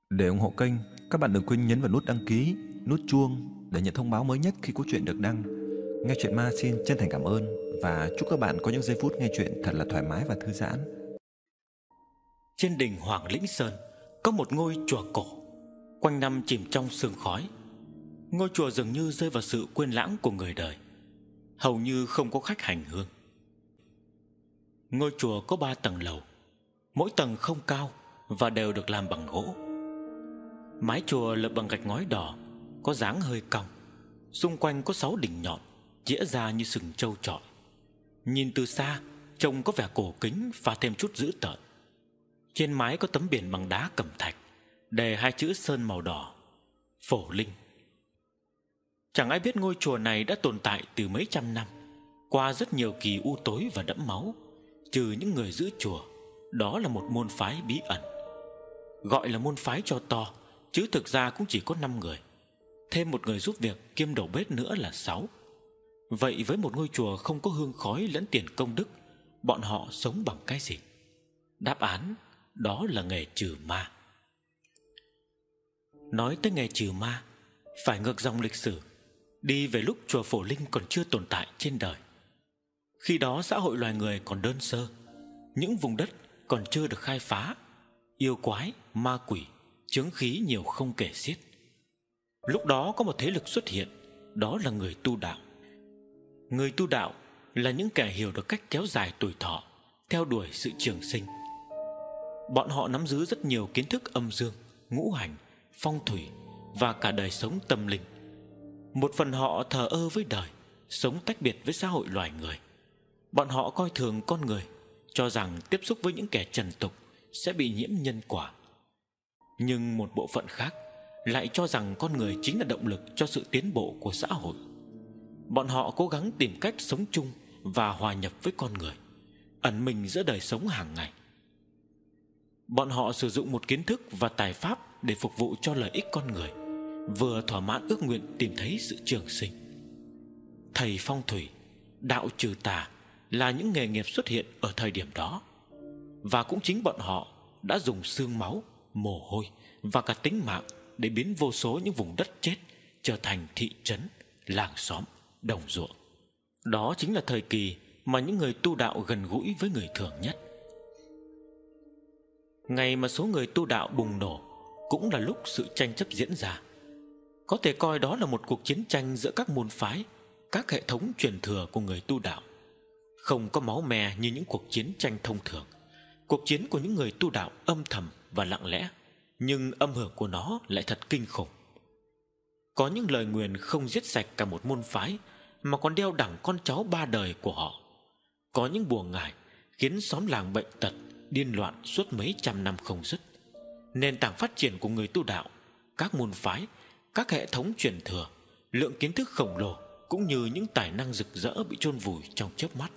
Để ủng hộ kênh, các bạn đừng quên nhấn vào nút đăng ký, nút chuông để nhận thông báo mới nhất khi có chuyện được đăng. Nghe Chuyện Ma xin chân thành cảm ơn và chúc các bạn có những giây phút nghe chuyện thật là thoải mái và thư giãn. Trên đỉnh Hoàng Lĩnh Sơn có một ngôi chùa cổ, quanh năm chìm trong sương khói. Ngôi chùa dường như rơi vào sự quên lãng của người đời, hầu như không có khách hành hương. Ngôi chùa có 3 tầng lầu, mỗi tầng không cao và đều được làm bằng gỗ. Mái chùa lợp bằng gạch ngói đỏ, có dáng hơi cong. Xung quanh có 6 đỉnh nhọn chĩa ra như sừng trâu trọi. Nhìn từ xa trông có vẻ cổ kính và thêm chút dữ tợn. Trên mái có tấm biển bằng đá cẩm thạch đề 2 chữ sơn màu đỏ: Phổ Linh. Chẳng ai biết ngôi chùa này đã tồn tại từ mấy trăm năm, qua rất nhiều kỳ u tối và đẫm máu. Trừ những người giữ chùa, đó là một môn phái bí ẩn. Gọi là môn phái cho to, chứ thực ra cũng chỉ có 5 người, thêm một người giúp việc kiêm đầu bếp nữa là 6. Vậy với một ngôi chùa không có hương khói lẫn tiền công đức, bọn họ sống bằng cái gì? Đáp án đó là nghề trừ ma. Nói tới nghề trừ ma, phải ngược dòng lịch sử, đi về lúc chùa Phổ Linh còn chưa tồn tại trên đời. Khi đó xã hội loài người còn đơn sơ, những vùng đất còn chưa được khai phá, yêu quái, ma quỷ, chướng khí nhiều không kể xiết. Lúc đó có một thế lực xuất hiện, đó là người tu đạo. Người tu đạo là những kẻ hiểu được cách kéo dài tuổi thọ, theo đuổi sự trường sinh. Bọn họ nắm giữ rất nhiều kiến thức âm dương, ngũ hành, phong thủy và cả đời sống tâm linh. Một phần họ thờ ơ với đời, sống tách biệt với xã hội loài người. Bọn họ coi thường con người, cho rằng tiếp xúc với những kẻ trần tục sẽ bị nhiễm nhân quả. Nhưng một bộ phận khác lại cho rằng con người chính là động lực cho sự tiến bộ của xã hội. Bọn họ cố gắng tìm cách sống chung và hòa nhập với con người, ẩn mình giữa đời sống hàng ngày. Bọn họ sử dụng một kiến thức và tài pháp để phục vụ cho lợi ích con người, vừa thỏa mãn ước nguyện tìm thấy sự trường sinh. Thầy phong thủy, đạo trừ tà là những nghề nghiệp xuất hiện ở thời điểm đó. Và cũng chính bọn họ đã dùng xương máu, mồ hôi và cả tính mạng để biến vô số những vùng đất chết trở thành thị trấn, làng xóm, đồng ruộng. Đó chính là thời kỳ mà những người tu đạo gần gũi với người thường nhất. Ngày mà số người tu đạo bùng nổ cũng là lúc sự tranh chấp diễn ra. Có thể coi đó là một cuộc chiến tranh giữa các môn phái, các hệ thống truyền thừa của người tu đạo. Không có máu me như những cuộc chiến tranh thông thường. Cuộc chiến của những người tu đạo âm thầm và lặng lẽ, nhưng âm hưởng của nó lại thật kinh khủng. Có những lời nguyền không giết sạch cả một môn phái, mà còn đeo đẳng con cháu 3 đời của họ. Có những bùa ngải khiến xóm làng bệnh tật, điên loạn suốt mấy trăm năm không dứt. Nền tảng phát triển của người tu đạo, các môn phái, các hệ thống truyền thừa, lượng kiến thức khổng lồ cũng như những tài năng rực rỡ bị chôn vùi trong chớp mắt.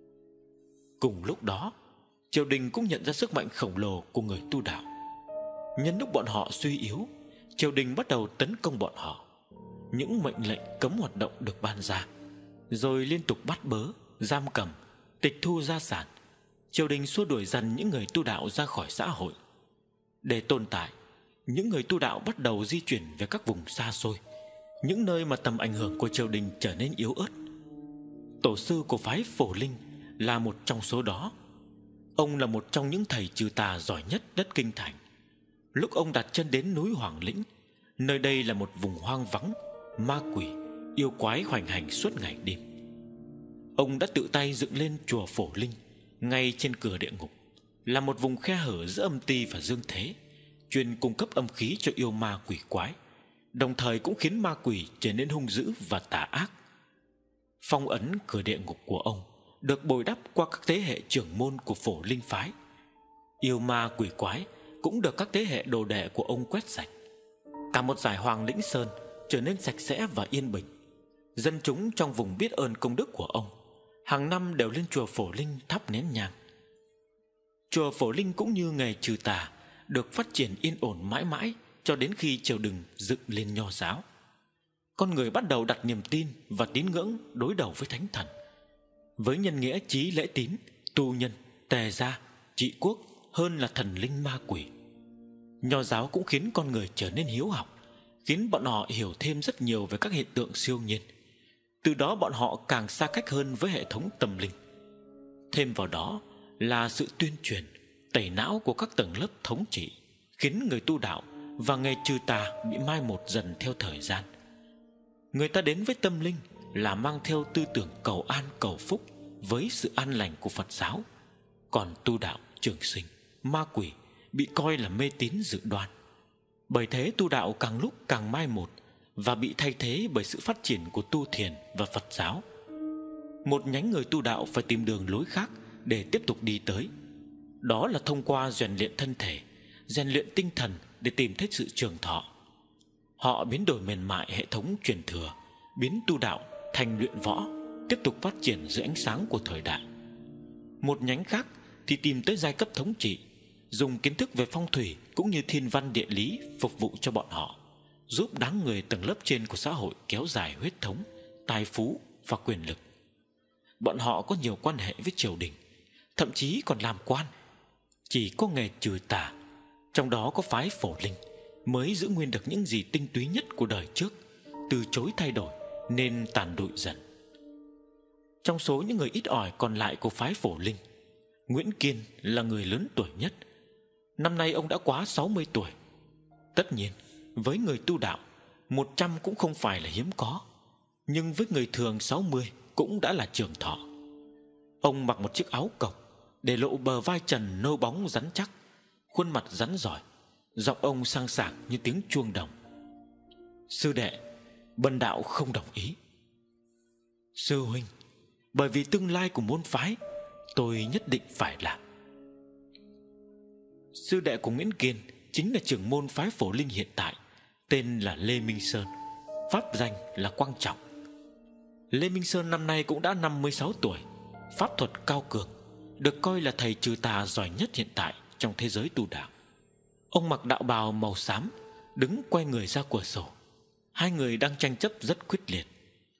Cùng lúc đó, triều đình cũng nhận ra sức mạnh khổng lồ của người tu đạo. Nhân lúc bọn họ suy yếu, triều đình bắt đầu tấn công bọn họ. Những mệnh lệnh cấm hoạt động được ban ra, rồi liên tục bắt bớ, giam cầm, tịch thu gia sản. Triều đình xua đuổi dần những người tu đạo ra khỏi xã hội. Để tồn tại, những người tu đạo bắt đầu di chuyển về các vùng xa xôi, những nơi mà tầm ảnh hưởng của triều đình trở nên yếu ớt. Tổ sư của phái Phổ Linh là một trong số đó. Ông là một trong những thầy trừ tà giỏi nhất đất Kinh Thành. Lúc ông đặt chân đến núi Hoàng Lĩnh, nơi đây là một vùng hoang vắng, ma quỷ, yêu quái hoành hành suốt ngày đêm. Ông đã tự tay dựng lên chùa Phổ Linh ngay trên cửa địa ngục, là một vùng khe hở giữa âm ti và dương thế, chuyên cung cấp âm khí cho yêu ma quỷ quái, đồng thời cũng khiến ma quỷ trở nên hung dữ và tà ác. Phong ấn cửa địa ngục của ông được bồi đắp qua các thế hệ trưởng môn của Phổ Linh phái. Yêu ma quỷ quái cũng được các thế hệ đồ đệ của ông quét sạch. Cả một dải Hoàng Lĩnh Sơn trở nên sạch sẽ và yên bình. Dân chúng trong vùng biết ơn công đức của ông, hàng năm đều lên chùa Phổ Linh thắp nén nhang. Chùa Phổ Linh cũng như nghề trừ tà được phát triển yên ổn mãi mãi cho đến khi triều đình dựng lên nho giáo. Con người bắt đầu đặt niềm tin và tín ngưỡng đối đầu với thánh thần. Với nhân nghĩa chí lễ tín, tu nhân, tề gia, trị quốc hơn là thần linh ma quỷ. Nho giáo cũng khiến con người trở nên hiếu học, khiến bọn họ hiểu thêm rất nhiều về các hiện tượng siêu nhiên. Từ đó bọn họ càng xa cách hơn với hệ thống tâm linh. Thêm vào đó là sự tuyên truyền, tẩy não của các tầng lớp thống trị, khiến người tu đạo và nghề trừ tà bị mai một dần theo thời gian. Người ta đến với tâm linh là mang theo tư tưởng cầu an cầu phúc với sự an lành của Phật giáo. Còn tu đạo trường sinh, ma quỷ bị coi là mê tín dự đoan. Bởi thế tu đạo càng lúc càng mai một và bị thay thế bởi sự phát triển của tu thiền và Phật giáo. Một nhánh người tu đạo phải tìm đường lối khác để tiếp tục đi tới. Đó là thông qua rèn luyện thân thể, rèn luyện tinh thần để tìm thấy sự trường thọ. Họ biến đổi mềm mại hệ thống truyền thừa, biến tu đạo thành luyện võ, tiếp tục phát triển dưới ánh sáng của thời đại. Một nhánh khác thì tìm tới giai cấp thống trị, dùng kiến thức về phong thủy cũng như thiên văn địa lý phục vụ cho bọn họ, giúp đám người tầng lớp trên của xã hội kéo dài huyết thống, tài phú và quyền lực. Bọn họ có nhiều quan hệ với triều đình, thậm chí còn làm quan. Chỉ có nghề trừ tà, trong đó có phái Phổ Linh, mới giữ nguyên được những gì tinh túy nhất của đời trước, từ chối thay đổi nên tàn lụi dần. Trong số những người ít ỏi còn lại của phái Phổ Linh, Nguyễn Kiên là người lớn tuổi nhất. Năm nay ông đã quá 60 tuổi. Tất nhiên, với người tu đạo, 100 cũng không phải là hiếm có, nhưng với người thường 60 cũng đã là trường thọ. Ông mặc một chiếc áo cộc, để lộ bờ vai trần nâu bóng rắn chắc, khuôn mặt rắn rỏi, giọng ông sang sảng như tiếng chuông đồng. Sư đệ, bần đạo không đồng ý. Sư huynh, bởi vì tương lai của môn phái, tôi nhất định phải làm. Sư đệ của Nguyễn Kiên chính là trưởng môn phái Phổ Linh hiện tại, tên là Lê Minh Sơn, pháp danh là Quang Trọng. Lê Minh Sơn năm nay cũng đã 56 tuổi, pháp thuật cao cường, được coi là thầy trừ tà giỏi nhất hiện tại trong thế giới tu đạo. Ông mặc đạo bào màu xám, đứng quay người ra cửa sổ. Hai người đang tranh chấp rất quyết liệt.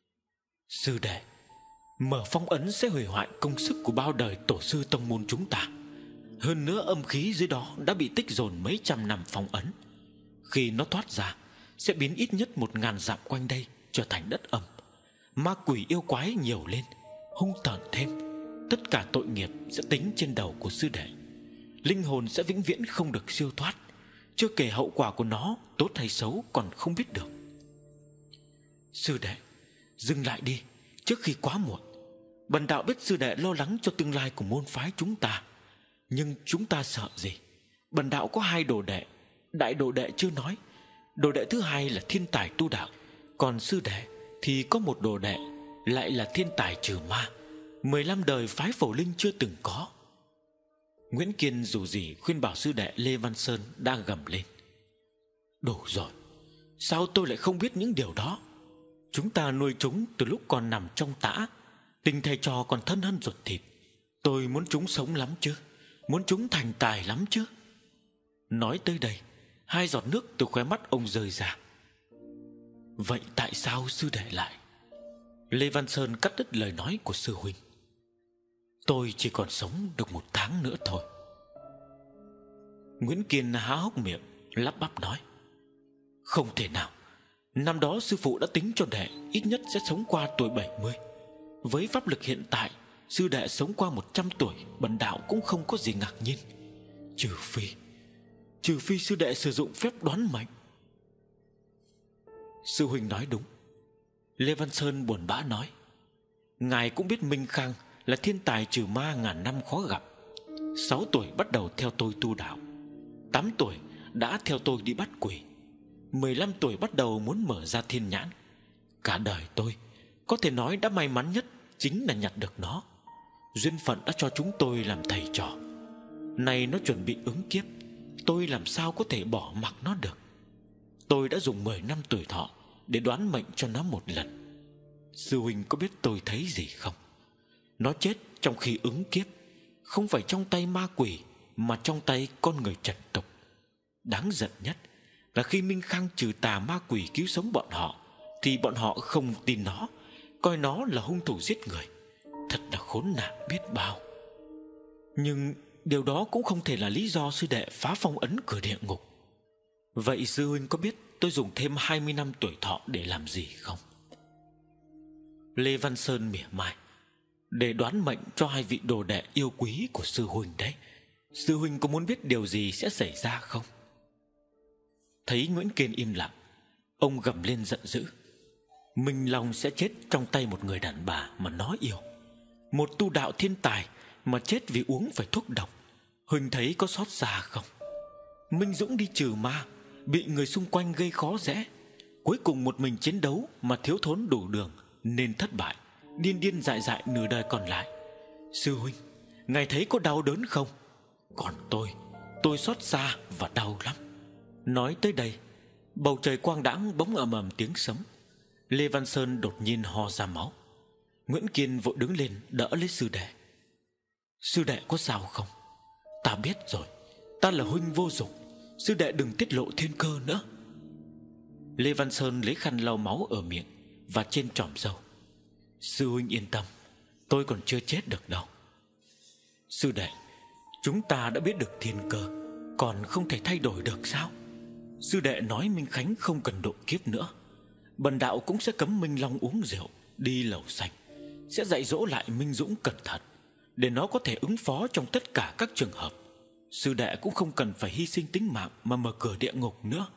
Sư đệ, mở phong ấn sẽ hủy hoại công sức của bao đời tổ sư tông môn chúng ta. Hơn nữa âm khí dưới đó đã bị tích dồn mấy trăm năm phong ấn. Khi nó thoát ra, sẽ biến ít nhất 1000 dặm quanh đây trở thành đất âm. Ma quỷ yêu quái nhiều lên, hung tợn thêm. Tất cả tội nghiệp sẽ tính trên đầu của sư đệ. Linh hồn sẽ vĩnh viễn không được siêu thoát. Chưa kể hậu quả của nó tốt hay xấu còn không biết được. Sư đệ, dừng lại đi, trước khi quá muộn. Bần đạo biết sư đệ lo lắng cho tương lai của môn phái chúng ta, nhưng chúng ta sợ gì? Bần đạo có 2 đồ đệ. Đại đồ đệ chưa nói, đồ đệ thứ hai là thiên tài tu đạo. Còn sư đệ thì có một đồ đệ, lại là thiên tài trừ ma, 15 đời phái Phổ Linh chưa từng có. Nguyễn Kiên dù gì khuyên bảo sư đệ Lê Văn Sơn đang gầm lên. Đủ rồi, sao tôi lại không biết những điều đó? Chúng ta nuôi chúng từ lúc còn nằm trong tã, tình thầy trò còn thân hơn ruột thịt. Tôi muốn chúng sống lắm chứ, muốn chúng thành tài lắm chứ. Nói tới đây, 2 giọt nước từ khóe mắt ông rơi ra. Vậy tại sao sư đệ lại? Lê Văn Sơn cắt đứt lời nói của sư huynh. Tôi chỉ còn sống được 1 tháng nữa thôi. Nguyễn Kiên há hốc miệng, lắp bắp nói. Không thể nào. Năm đó sư phụ đã tính cho đệ ít nhất sẽ sống qua tuổi 70. Với pháp lực hiện tại, sư đệ sống qua 100 tuổi, bần đạo cũng không có gì ngạc nhiên. Trừ phi sư đệ sử dụng phép đoán mệnh. Sư huynh nói đúng. Lê Văn Sơn buồn bã nói. Ngài cũng biết Minh Khang là thiên tài trừ ma ngàn năm khó gặp. 6 tuổi bắt đầu theo tôi tu đạo, 8 tuổi đã theo tôi đi bắt quỷ, 15 tuổi bắt đầu muốn mở ra thiên nhãn. Cả đời tôi có thể nói đã may mắn nhất chính là nhặt được nó. Duyên phận đã cho chúng tôi làm thầy trò. Nay nó chuẩn bị ứng kiếp, tôi làm sao có thể bỏ mặc nó được. Tôi đã dùng 10 năm tuổi thọ để đoán mệnh cho nó một lần. Sư huynh có biết tôi thấy gì không? Nó chết trong khi ứng kiếp, không phải trong tay ma quỷ, mà trong tay con người trần tục. Đáng giận nhất là khi Minh Khang trừ tà ma quỷ cứu sống bọn họ, thì bọn họ không tin nó, coi nó là hung thủ giết người. Thật là khốn nạn biết bao. Nhưng điều đó cũng không thể là lý do sư đệ phá phong ấn cửa địa ngục. Vậy sư huynh có biết tôi dùng thêm 20 năm tuổi thọ để làm gì không? Lê Văn Sơn mỉa mai: Để đoán mệnh cho hai vị đồ đệ yêu quý của sư huynh đấy. Sư huynh có muốn biết điều gì sẽ xảy ra không? Thấy Nguyễn Kiên im lặng, ông gầm lên giận dữ: Minh Long sẽ chết trong tay một người đàn bà mà nó yêu. Một tu đạo thiên tài mà chết vì uống phải thuốc độc, huynh thấy có xót xa không? Minh Dũng đi trừ ma, bị người xung quanh gây khó dễ, cuối cùng một mình chiến đấu mà thiếu thốn đủ đường nên thất bại, điên điên dại dại nửa đời còn lại. Sư huynh, ngài thấy có đau đớn không? Còn tôi xót xa và đau lắm. Nói tới đây, bầu trời quang đãng bỗng ầm ầm tiếng sấm. Lê Văn Sơn đột nhiên ho ra máu. Nguyễn Kiên vội đứng lên đỡ lấy sư đệ. Sư đệ có sao không? Ta biết rồi, ta là huynh vô dụng, sư đệ đừng tiết lộ thiên cơ nữa. Lê Văn Sơn lấy khăn lau máu ở miệng và trên tròm râu. Sư huynh yên tâm, tôi còn chưa chết được đâu. Sư đệ, chúng ta đã biết được thiên cơ, còn không thể thay đổi được sao? Sư đệ nói Minh Khánh không cần độ kiếp nữa, bần đạo cũng sẽ cấm Minh Long uống rượu, đi lầu xanh, sẽ dạy dỗ lại Minh Dũng cẩn thận, để nó có thể ứng phó trong tất cả các trường hợp. Sư đệ cũng không cần phải hy sinh tính mạng mà mở cửa địa ngục nữa.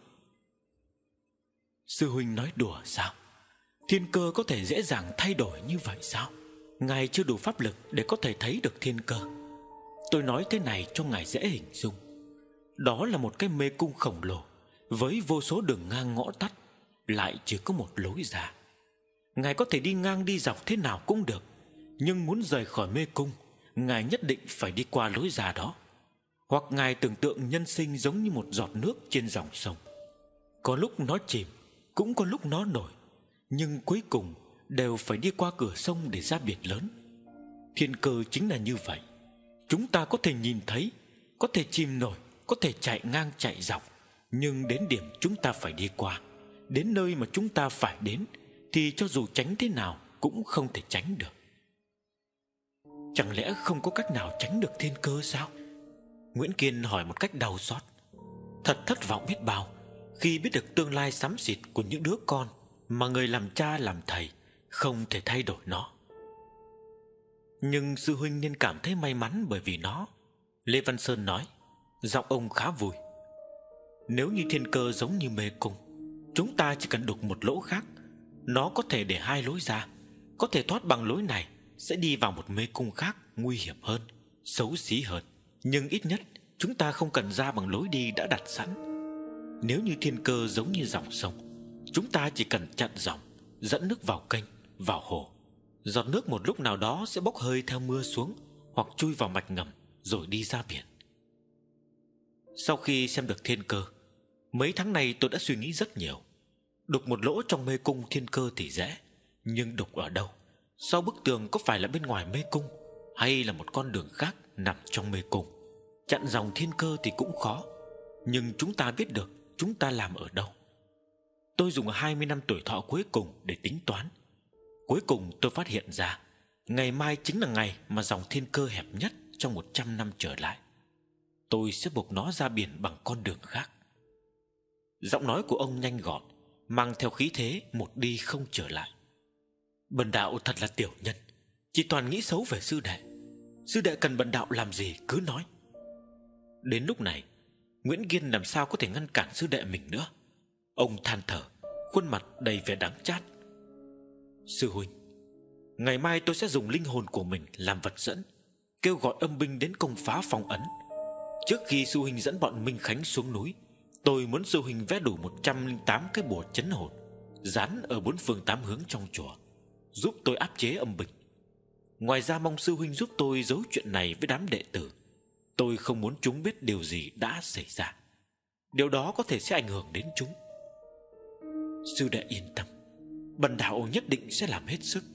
Sư huynh nói đùa sao? Thiên cơ có thể dễ dàng thay đổi như vậy sao? Ngài chưa đủ pháp lực để có thể thấy được thiên cơ. Tôi nói thế này cho ngài dễ hình dung. Đó là một cái mê cung khổng lồ với vô số đường ngang ngõ tắt, lại chỉ có một lối ra. Ngài có thể đi ngang đi dọc thế nào cũng được, nhưng muốn rời khỏi mê cung, ngài nhất định phải đi qua lối ra đó. Hoặc ngài tưởng tượng nhân sinh giống như một giọt nước trên dòng sông, có lúc nó chìm, cũng có lúc nó nổi, nhưng cuối cùng đều phải đi qua cửa sông để ra biển lớn. Thiên cơ chính là như vậy. Chúng ta có thể nhìn thấy, có thể chìm nổi, có thể chạy ngang chạy dọc, nhưng đến điểm chúng ta phải đi qua, đến nơi mà chúng ta phải đến, thì cho dù tránh thế nào cũng không thể tránh được. Chẳng lẽ không có cách nào tránh được thiên cơ sao? Nguyễn Kiên hỏi một cách đau xót. Thật thất vọng biết bao khi biết được tương lai xám xịt của những đứa con mà người làm cha làm thầy không thể thay đổi nó. Nhưng sư huynh nên cảm thấy may mắn bởi vì nó. Lê Văn Sơn nói, giọng ông khá vui. Nếu như thiên cơ giống như mê cung, chúng ta chỉ cần đục một lỗ khác, nó có thể để hai lối ra, có thể thoát bằng lối này, sẽ đi vào một mê cung khác nguy hiểm hơn, xấu xí hơn. Nhưng ít nhất chúng ta không cần ra bằng lối đi đã đặt sẵn. Nếu như thiên cơ giống như dòng sông, chúng ta chỉ cần chặn dòng, dẫn nước vào kênh, vào hồ. Giọt nước một lúc nào đó sẽ bốc hơi theo mưa xuống, hoặc chui vào mạch ngầm rồi đi ra biển. Sau khi xem được thiên cơ, mấy tháng nay tôi đã suy nghĩ rất nhiều. Đục một lỗ trong mê cung thiên cơ thì dễ, nhưng đục ở đâu? Sau bức tường có phải là bên ngoài mê cung, hay là một con đường khác nằm trong mê cung? Chặn dòng thiên cơ thì cũng khó, nhưng chúng ta biết được chúng ta làm ở đâu. Tôi dùng 20 năm tuổi thọ cuối cùng để tính toán. Cuối cùng tôi phát hiện ra ngày mai chính là ngày mà dòng thiên cơ hẹp nhất trong 100 năm trở lại. Tôi sẽ buộc nó ra biển bằng con đường khác. Giọng nói của ông nhanh gọn, mang theo khí thế một đi không trở lại. Bần đạo thật là tiểu nhân, chỉ toàn nghĩ xấu về sư đệ. Sư đệ cần bần đạo làm gì cứ nói. Đến lúc này, Nguyễn Kiên làm sao có thể ngăn cản sư đệ mình nữa. Ông than thở, khuôn mặt đầy vẻ đắng chát. Sư huynh, ngày mai tôi sẽ dùng linh hồn của mình làm vật dẫn, kêu gọi âm binh đến công phá phong ấn. Trước khi sư huynh dẫn bọn Minh Khánh xuống núi, tôi muốn sư huynh vẽ đủ 108 cái bùa chấn hồn, dán ở 4 phương 8 hướng trong chùa, giúp tôi áp chế âm binh. Ngoài ra mong sư huynh giúp tôi giấu chuyện này với đám đệ tử. Tôi không muốn chúng biết điều gì đã xảy ra. Điều đó có thể sẽ ảnh hưởng đến chúng. Sư đệ yên tâm, bần đạo nhất định sẽ làm hết sức.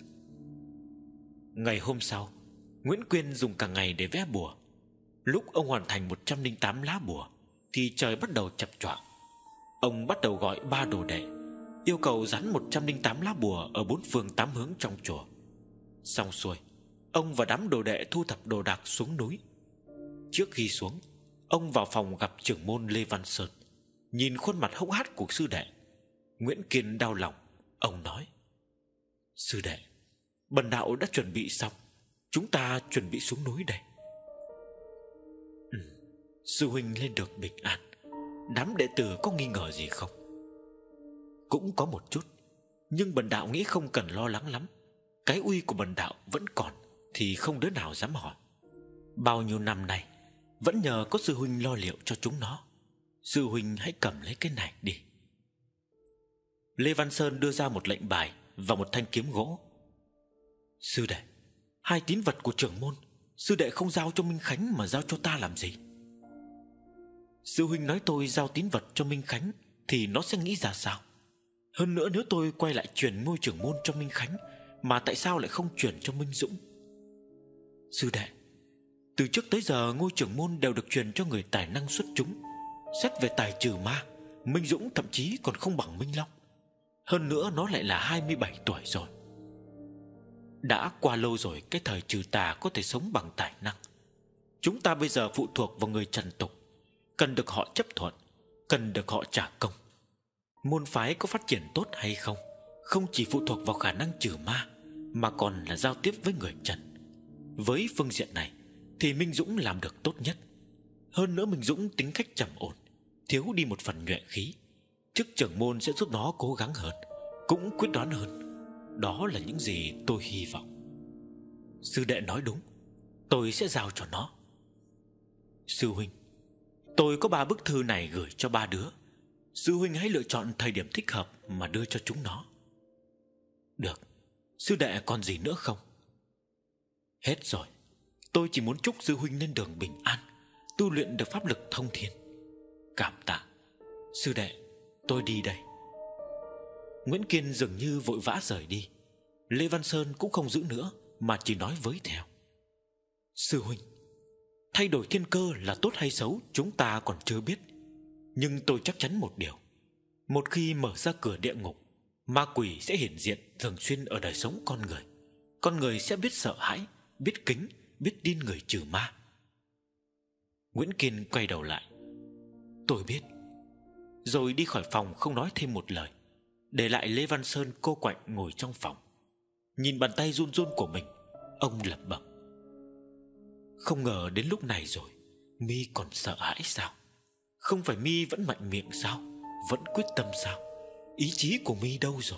Ngày hôm sau, Nguyễn Quyên dùng cả ngày để vẽ bùa. Lúc ông hoàn thành 108 lá bùa thì trời bắt đầu chập choạng. Ông bắt đầu gọi 3 đồ đệ, yêu cầu dán 108 lá bùa ở 4 phương 8 hướng trong chùa. Xong xuôi, ông và đám đồ đệ thu thập đồ đạc xuống núi. Trước khi xuống, ông vào phòng gặp trưởng môn Lê Văn Sơn. Nhìn khuôn mặt hốc hác của sư đệ, Nguyễn Kiên đau lòng. Ông nói: Sư đệ, bần đạo đã chuẩn bị xong, chúng ta chuẩn bị xuống núi đây. Sư huynh lên được bình an, đám đệ tử có nghi ngờ gì không? Cũng có một chút, nhưng bần đạo nghĩ không cần lo lắng lắm. Cái uy của bần đạo vẫn còn, thì không đứa nào dám hỏi. Bao nhiêu năm nay vẫn nhờ có sư huynh lo liệu cho chúng nó. Sư huynh hãy cầm lấy cái này đi. Lê Văn Sơn đưa ra một lệnh bài và một thanh kiếm gỗ. Sư đệ, 2 tín vật của trưởng môn, sư đệ không giao cho Minh Khánh mà giao cho ta làm gì? Sư huynh nói tôi giao tín vật cho Minh Khánh thì nó sẽ nghĩ ra sao? Hơn nữa, nếu tôi quay lại truyền ngôi trưởng môn cho Minh Khánh, mà tại sao lại không truyền cho Minh Dũng? Sư đệ, từ trước tới giờ ngôi trưởng môn đều được truyền cho người tài năng xuất chúng. Xét về tài trừ ma, Minh Dũng thậm chí còn không bằng Minh Long. Hơn nữa nó lại là 27 tuổi rồi. Đã qua lâu rồi cái thời trừ tà có thể sống bằng tài năng. Chúng ta bây giờ phụ thuộc vào người trần tục, cần được họ chấp thuận, cần được họ trả công. Môn phái có phát triển tốt hay không không chỉ phụ thuộc vào khả năng trừ ma, mà còn là giao tiếp với người trần. Với phương diện này thì Minh Dũng làm được tốt nhất. Hơn nữa Minh Dũng tính cách trầm ổn, thiếu đi một phần nhuệ khí. Chức trưởng môn sẽ giúp nó cố gắng hơn, cũng quyết đoán hơn. Đó là những gì tôi hy vọng. Sư đệ nói đúng, tôi sẽ giao cho nó. Sư huynh, tôi có 3 bức thư này gửi cho 3 đứa. Sư huynh hãy lựa chọn thời điểm thích hợp mà đưa cho chúng nó. Được. Sư đệ còn gì nữa không? Hết rồi. Tôi chỉ muốn chúc sư huynh lên đường bình an, tu luyện được pháp lực thông thiên. Cảm tạ. Sư đệ, tôi đi đây. Nguyễn Kiên dường như vội vã rời đi. Lê Văn Sơn cũng không giữ nữa, mà chỉ nói với theo: Sư huynh, thay đổi thiên cơ là tốt hay xấu chúng ta còn chưa biết. Nhưng tôi chắc chắn một điều: một khi mở ra cửa địa ngục, ma quỷ sẽ hiển diện thường xuyên ở đời sống con người. Con người sẽ biết sợ hãi, biết kính, biết tin người trừ ma. Nguyễn Kiên quay đầu lại: Tôi biết. Rồi đi khỏi phòng không nói thêm một lời, để lại Lê Văn Sơn cô quạnh ngồi trong phòng. Nhìn bàn tay run run của mình, ông lẩm bẩm: Không ngờ đến lúc này rồi mi còn sợ hãi sao? Không phải mi vẫn mạnh miệng sao? Vẫn quyết tâm sao? Ý chí của mi đâu rồi?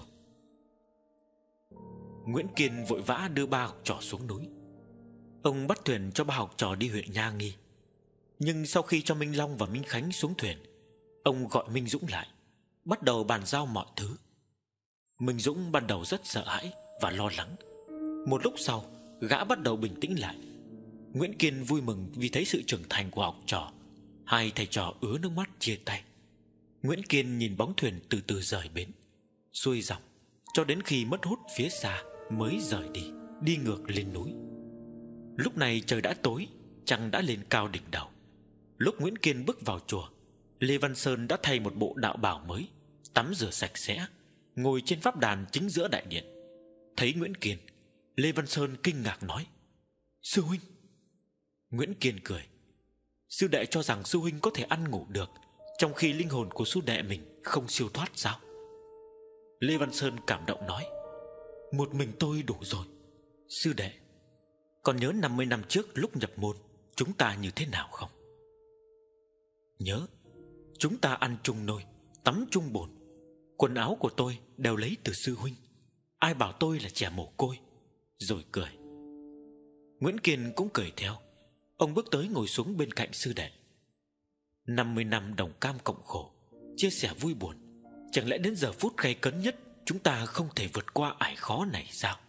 Nguyễn Kiên vội vã đưa 3 học trò xuống núi. Ông bắt thuyền cho 3 học trò đi huyện Nha Nghi. Nhưng sau khi cho Minh Long và Minh Khánh xuống thuyền, ông gọi Minh Dũng lại, bắt đầu bàn giao mọi thứ. Minh Dũng ban đầu rất sợ hãi và lo lắng. Một lúc sau, gã bắt đầu bình tĩnh lại. Nguyễn Kiên vui mừng vì thấy sự trưởng thành của học trò. 2 thầy trò ứa nước mắt chia tay. Nguyễn Kiên nhìn bóng thuyền từ từ rời bến, xuôi dòng cho đến khi mất hút phía xa mới rời đi, đi ngược lên núi. Lúc này trời đã tối, trăng đã lên cao đỉnh đầu. Lúc Nguyễn Kiên bước vào chùa, Lê Văn Sơn đã thay một bộ đạo bào mới, tắm rửa sạch sẽ, ngồi trên pháp đàn chính giữa đại điện. Thấy Nguyễn Kiên, Lê Văn Sơn kinh ngạc nói: Sư huynh. Nguyễn Kiên cười: Sư đệ cho rằng sư huynh có thể ăn ngủ được, trong khi linh hồn của sư đệ mình không siêu thoát sao? Lê Văn Sơn cảm động nói: Một mình tôi đủ rồi. Sư đệ, còn nhớ 50 năm trước lúc nhập môn chúng ta như thế nào không? Nhớ. Chúng ta ăn chung nồi, tắm chung bồn. Quần áo của tôi đều lấy từ sư huynh. Ai bảo tôi là trẻ mồ côi? Rồi cười. Nguyễn Kiên cũng cười theo. Ông bước tới ngồi xuống bên cạnh sư đệ. 50 năm đồng cam cộng khổ, chia sẻ vui buồn, chẳng lẽ đến giờ phút gay cấn nhất chúng ta không thể vượt qua ải khó này sao?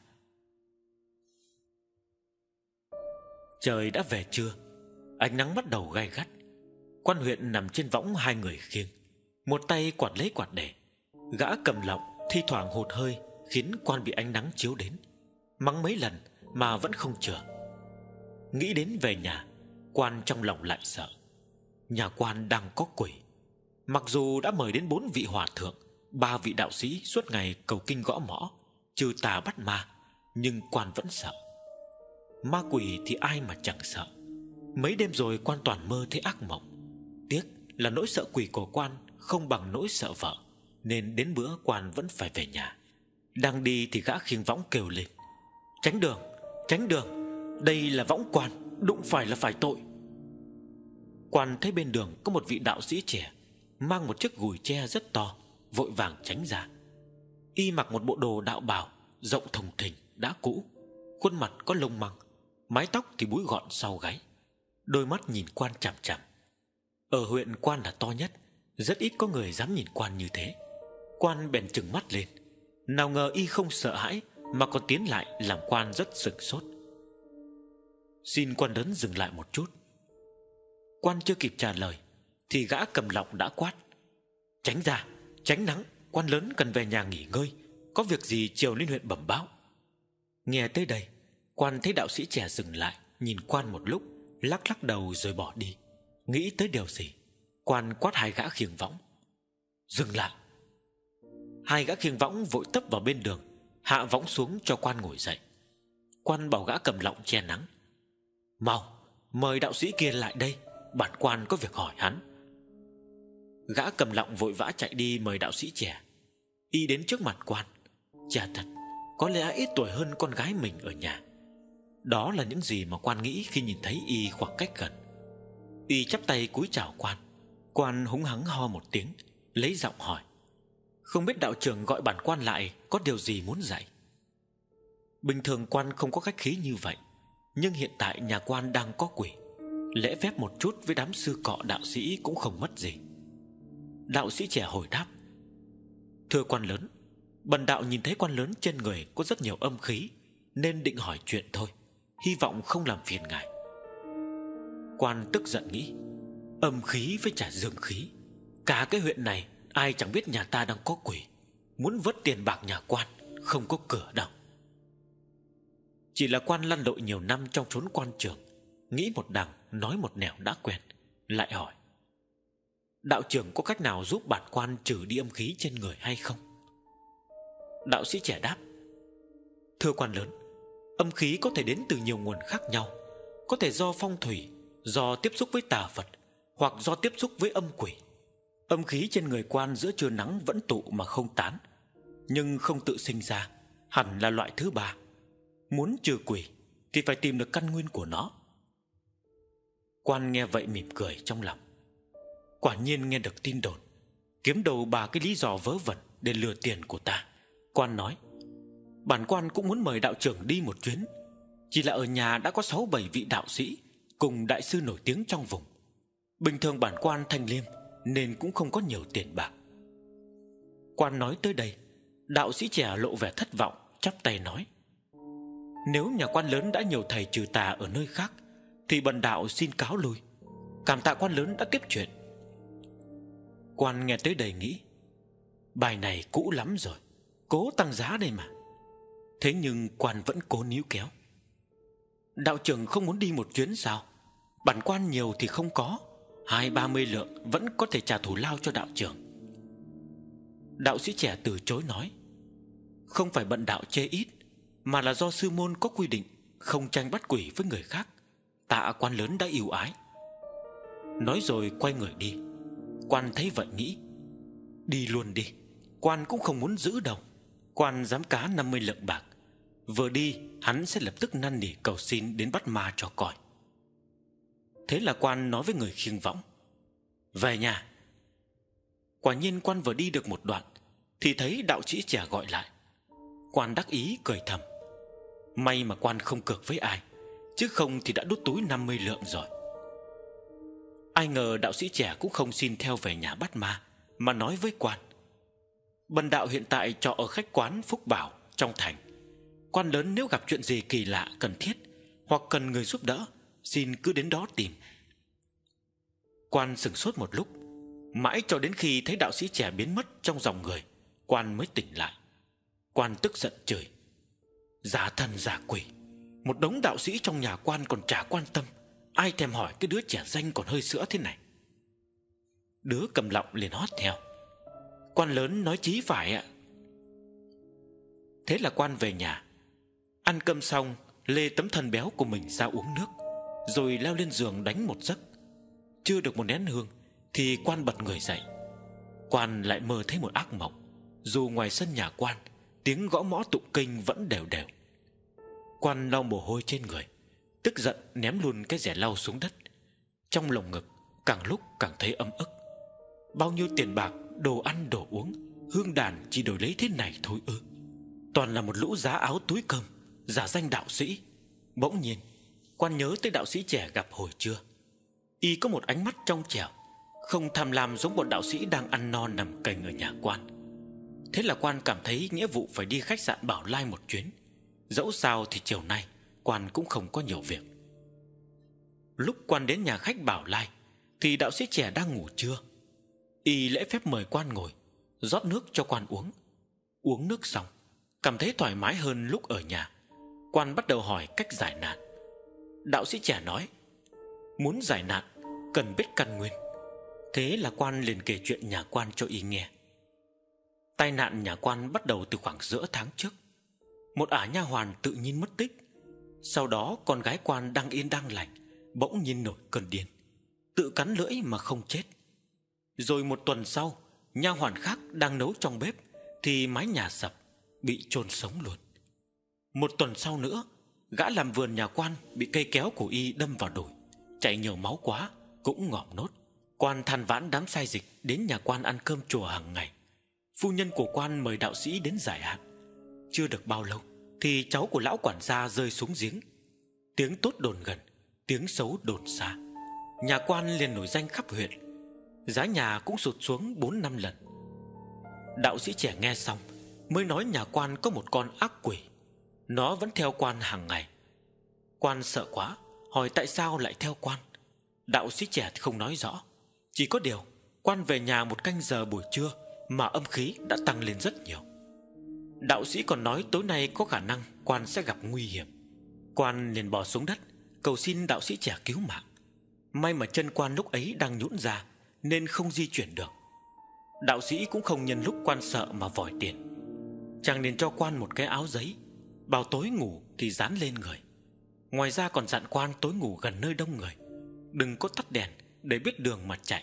Trời đã về trưa, ánh nắng bắt đầu gay gắt. Quan huyện nằm trên võng 2 người khiêng, một tay quạt lấy quạt để. Gã cầm lọng thi thoảng hụt hơi, khiến quan bị ánh nắng chiếu đến. Mắng mấy lần mà vẫn không chữa. Nghĩ đến về nhà, quan trong lòng lại sợ. Nhà quan đang có quỷ. Mặc dù đã mời đến 4 vị hòa thượng, 3 vị đạo sĩ suốt ngày cầu kinh gõ mõ, trừ tà bắt ma, nhưng quan vẫn sợ. Ma quỷ thì ai mà chẳng sợ. Mấy đêm rồi quan toàn mơ thấy ác mộng. Tiếc là nỗi sợ quỷ của quan không bằng nỗi sợ vợ, nên đến bữa quan vẫn phải về nhà. Đang đi thì gã khiêng võng kêu lên: Tránh đường, tránh đường, đây là võng quan, đụng phải là phải tội. Quan thấy bên đường có một vị đạo sĩ trẻ mang một chiếc gùi tre rất to, vội vàng tránh ra. Y mặc một bộ đồ đạo bào rộng thùng thình, đã cũ, khuôn mặt có lông măng, mái tóc thì búi gọn sau gáy, đôi mắt nhìn quan chằm chằm. Ở huyện quan là to nhất, rất ít có người dám nhìn quan như thế. Quan bèn trừng mắt lên, nào ngờ y không sợ hãi mà còn tiến lại, làm quan rất sửng sốt. Xin quan lớn dừng lại một chút. Quan chưa kịp trả lời thì gã cầm lọng đã quát: Tránh ra, tránh nắng, quan lớn cần về nhà nghỉ ngơi, có việc gì chiều lên huyện bẩm báo. Nghe tới đây, quan thấy đạo sĩ trẻ dừng lại, nhìn quan một lúc, lắc lắc đầu rồi bỏ đi. Nghĩ tới điều gì, quan quát hai gã khiêng võng: Dừng lại. Hai gã khiêng võng vội tấp vào bên đường, hạ võng xuống cho quan ngồi dậy. Quan bảo gã cầm lọng che nắng: Mau, mời đạo sĩ kia lại đây, bản quan có việc hỏi hắn. Gã cầm lọng vội vã chạy đi mời đạo sĩ trẻ. Y đến trước mặt quan, chà thật, có lẽ ít tuổi hơn con gái mình ở nhà. Đó là những gì mà quan nghĩ khi nhìn thấy y khoảng cách gần. Y chắp tay cúi chào quan. Quan húng hắng ho một tiếng, lấy giọng hỏi: Không biết đạo trưởng gọi bản quan lại có điều gì muốn dạy? Bình thường quan không có khách khí như vậy, nhưng hiện tại nhà quan đang có quỷ, lễ phép một chút với đám sư cọ đạo sĩ cũng không mất gì. Đạo sĩ trẻ hồi đáp: Thưa quan lớn, bần đạo nhìn thấy quan lớn trên người có rất nhiều âm khí, nên định hỏi chuyện thôi, hy vọng không làm phiền ngài. Quan tức giận nghĩ: Âm khí với trả dương khí, cả cái huyện này ai chẳng biết nhà ta đang có quỷ, muốn vớt tiền bạc nhà quan không có cửa đâu. Chỉ là quan lăn lội nhiều năm trong chốn quan trường, nghĩ một đằng nói một nẻo đã quen, lại hỏi: Đạo trưởng có cách nào giúp bản quan trừ đi âm khí trên người hay không? Đạo sĩ trẻ đáp: Thưa quan lớn, âm khí có thể đến từ nhiều nguồn khác nhau, có thể do phong thủy, do tiếp xúc với tà vật, hoặc do tiếp xúc với âm quỷ. Âm khí trên người quan giữa trưa nắng vẫn tụ mà không tán, nhưng không tự sinh ra, hẳn là loại thứ ba. Muốn trừ quỷ thì phải tìm được căn nguyên của nó. Quan nghe vậy mỉm cười trong lòng. Quả nhiên nghe được tin đồn, kiếm đầu bà cái lý do vớ vẩn để lừa tiền của ta. Quan nói: Bản quan cũng muốn mời đạo trưởng đi một chuyến, chỉ là ở nhà đã có 6-7 vị đạo sĩ cùng đại sư nổi tiếng trong vùng. Bình thường bản quan thanh liêm nên cũng không có nhiều tiền bạc. Quan nói tới đây, đạo sĩ trẻ lộ vẻ thất vọng, chắp tay nói: Nếu nhà quan lớn đã nhiều thầy trừ tà ở nơi khác thì bần đạo xin cáo lui, cảm tạ quan lớn đã tiếp chuyện. Quan nghe tới đây nghĩ: Bài này cũ lắm rồi, cố tăng giá đây mà. Thế nhưng quan vẫn cố níu kéo: Đạo trưởng không muốn đi một chuyến sao? Bản quan nhiều thì không có, 20-30 lượng vẫn có thể trả thù lao cho đạo trưởng. Đạo sĩ trẻ từ chối nói: Không phải bần đạo chê ít, mà là do sư môn có quy định không tranh bắt quỷ với người khác, tạ quan lớn đã ưu ái. Nói rồi quay người đi. Quan thấy vậy nghĩ: Đi luôn đi, quan cũng không muốn giữ đâu. Quan dám cá 50 lượng bạc, vừa đi hắn sẽ lập tức năn nỉ cầu xin đến bắt ma cho coi. Thế là quan nói với người khiêng võng: Về nhà. Quả nhiên quan vừa đi được một đoạn thì thấy đạo sĩ trẻ gọi lại. Quan đắc ý cười thầm: May mà quan không cược với ai, chứ không thì đã đút túi 50 lượng rồi. Ai ngờ đạo sĩ trẻ cũng không xin theo về nhà bắt ma, mà nói với quan: Bần đạo hiện tại trọ ở khách quán Phúc Bảo trong thành. Quan lớn nếu gặp chuyện gì kỳ lạ cần thiết, hoặc cần người giúp đỡ, xin cứ đến đó tìm. Quan sửng sốt một lúc, mãi cho đến khi thấy đạo sĩ trẻ biến mất trong dòng người, quan mới tỉnh lại. Quan tức giận chửi: Giả thần giả quỷ, một đống đạo sĩ trong nhà quan còn chả quan tâm, ai thèm hỏi cái đứa trẻ danh còn hơi sữa thế này. Đứa cầm lọng liền hót theo: Quan lớn nói chí phải ạ. Thế là quan về nhà, ăn cơm xong lê tấm thân béo của mình ra uống nước, rồi leo lên giường đánh một giấc. Chưa được một nén hương thì quan bật người dậy. Quan lại mơ thấy một ác mộng. Dù ngoài sân nhà quan, tiếng gõ mõ tụng kinh vẫn đều đều. Quan lau mồ hôi trên người, tức giận ném luôn cái rẻ lau xuống đất. Trong lồng ngực càng lúc càng thấy ấm ức. Bao nhiêu tiền bạc, đồ ăn đồ uống, hương đàn chỉ đổi lấy thế này thôi ư? Toàn là một lũ giá áo túi cơm, giả danh đạo sĩ. Bỗng nhiên quan nhớ tới đạo sĩ trẻ gặp hồi trưa. Y có một ánh mắt trong trẻo, không tham lam giống bọn đạo sĩ đang ăn no nằm cành ở nhà quan. Thế là quan cảm thấy nghĩa vụ phải đi khách sạn Bảo Lai một chuyến. Dẫu sao thì chiều nay quan cũng không có nhiều việc. Lúc quan đến nhà khách Bảo Lai thì đạo sĩ trẻ đang ngủ trưa. Y lễ phép mời quan ngồi, rót nước cho quan uống. Uống nước xong, cảm thấy thoải mái hơn lúc ở nhà. Quan bắt đầu hỏi cách giải nạn. Đạo sĩ trẻ nói, muốn giải nạn cần biết căn nguyên. Thế là quan liền kể chuyện nhà quan cho Y nghe. Tai nạn nhà quan bắt đầu từ khoảng giữa tháng trước. Một ả nha hoàn tự nhiên mất tích. Sau đó con gái quan đang yên đang lành bỗng nhiên nổi cơn điên, tự cắn lưỡi mà không chết. Rồi một tuần sau, nha hoàn khác đang nấu trong bếp thì mái nhà sập, bị chôn sống luôn. Một tuần sau nữa, gã làm vườn nhà quan bị cây kéo của Y đâm vào đùi, chảy nhiều máu quá, cũng ngỏm nốt. Quan than vãn đám sai dịch đến nhà quan ăn cơm chùa hàng ngày. Phu nhân của quan mời đạo sĩ đến giải hạn. Chưa được bao lâu thì cháu của lão quản gia rơi xuống giếng. Tiếng tốt đồn gần, tiếng xấu đồn xa. Nhà quan liền nổi danh khắp huyện. Giá nhà cũng sụt xuống 4-5 lần. Đạo sĩ trẻ nghe xong mới nói nhà quan có một con ác quỷ. Nó vẫn theo quan hàng ngày. Quan sợ quá, hỏi tại sao lại theo quan. Đạo sĩ trẻ thì không nói rõ. Chỉ có điều quan về nhà một canh giờ buổi trưa mà âm khí đã tăng lên rất nhiều. Đạo sĩ còn nói tối nay có khả năng quan sẽ gặp nguy hiểm. Quan liền bò xuống đất cầu xin đạo sĩ trẻ cứu mạng. May mà chân quan lúc ấy đang nhũn ra nên không di chuyển được. Đạo sĩ cũng không nhân lúc quan sợ mà vòi tiền. Chàng liền cho quan một cái áo giấy, bảo tối ngủ thì dán lên người. Ngoài ra còn dặn quan tối ngủ gần nơi đông người, đừng có tắt đèn để biết đường mà chạy.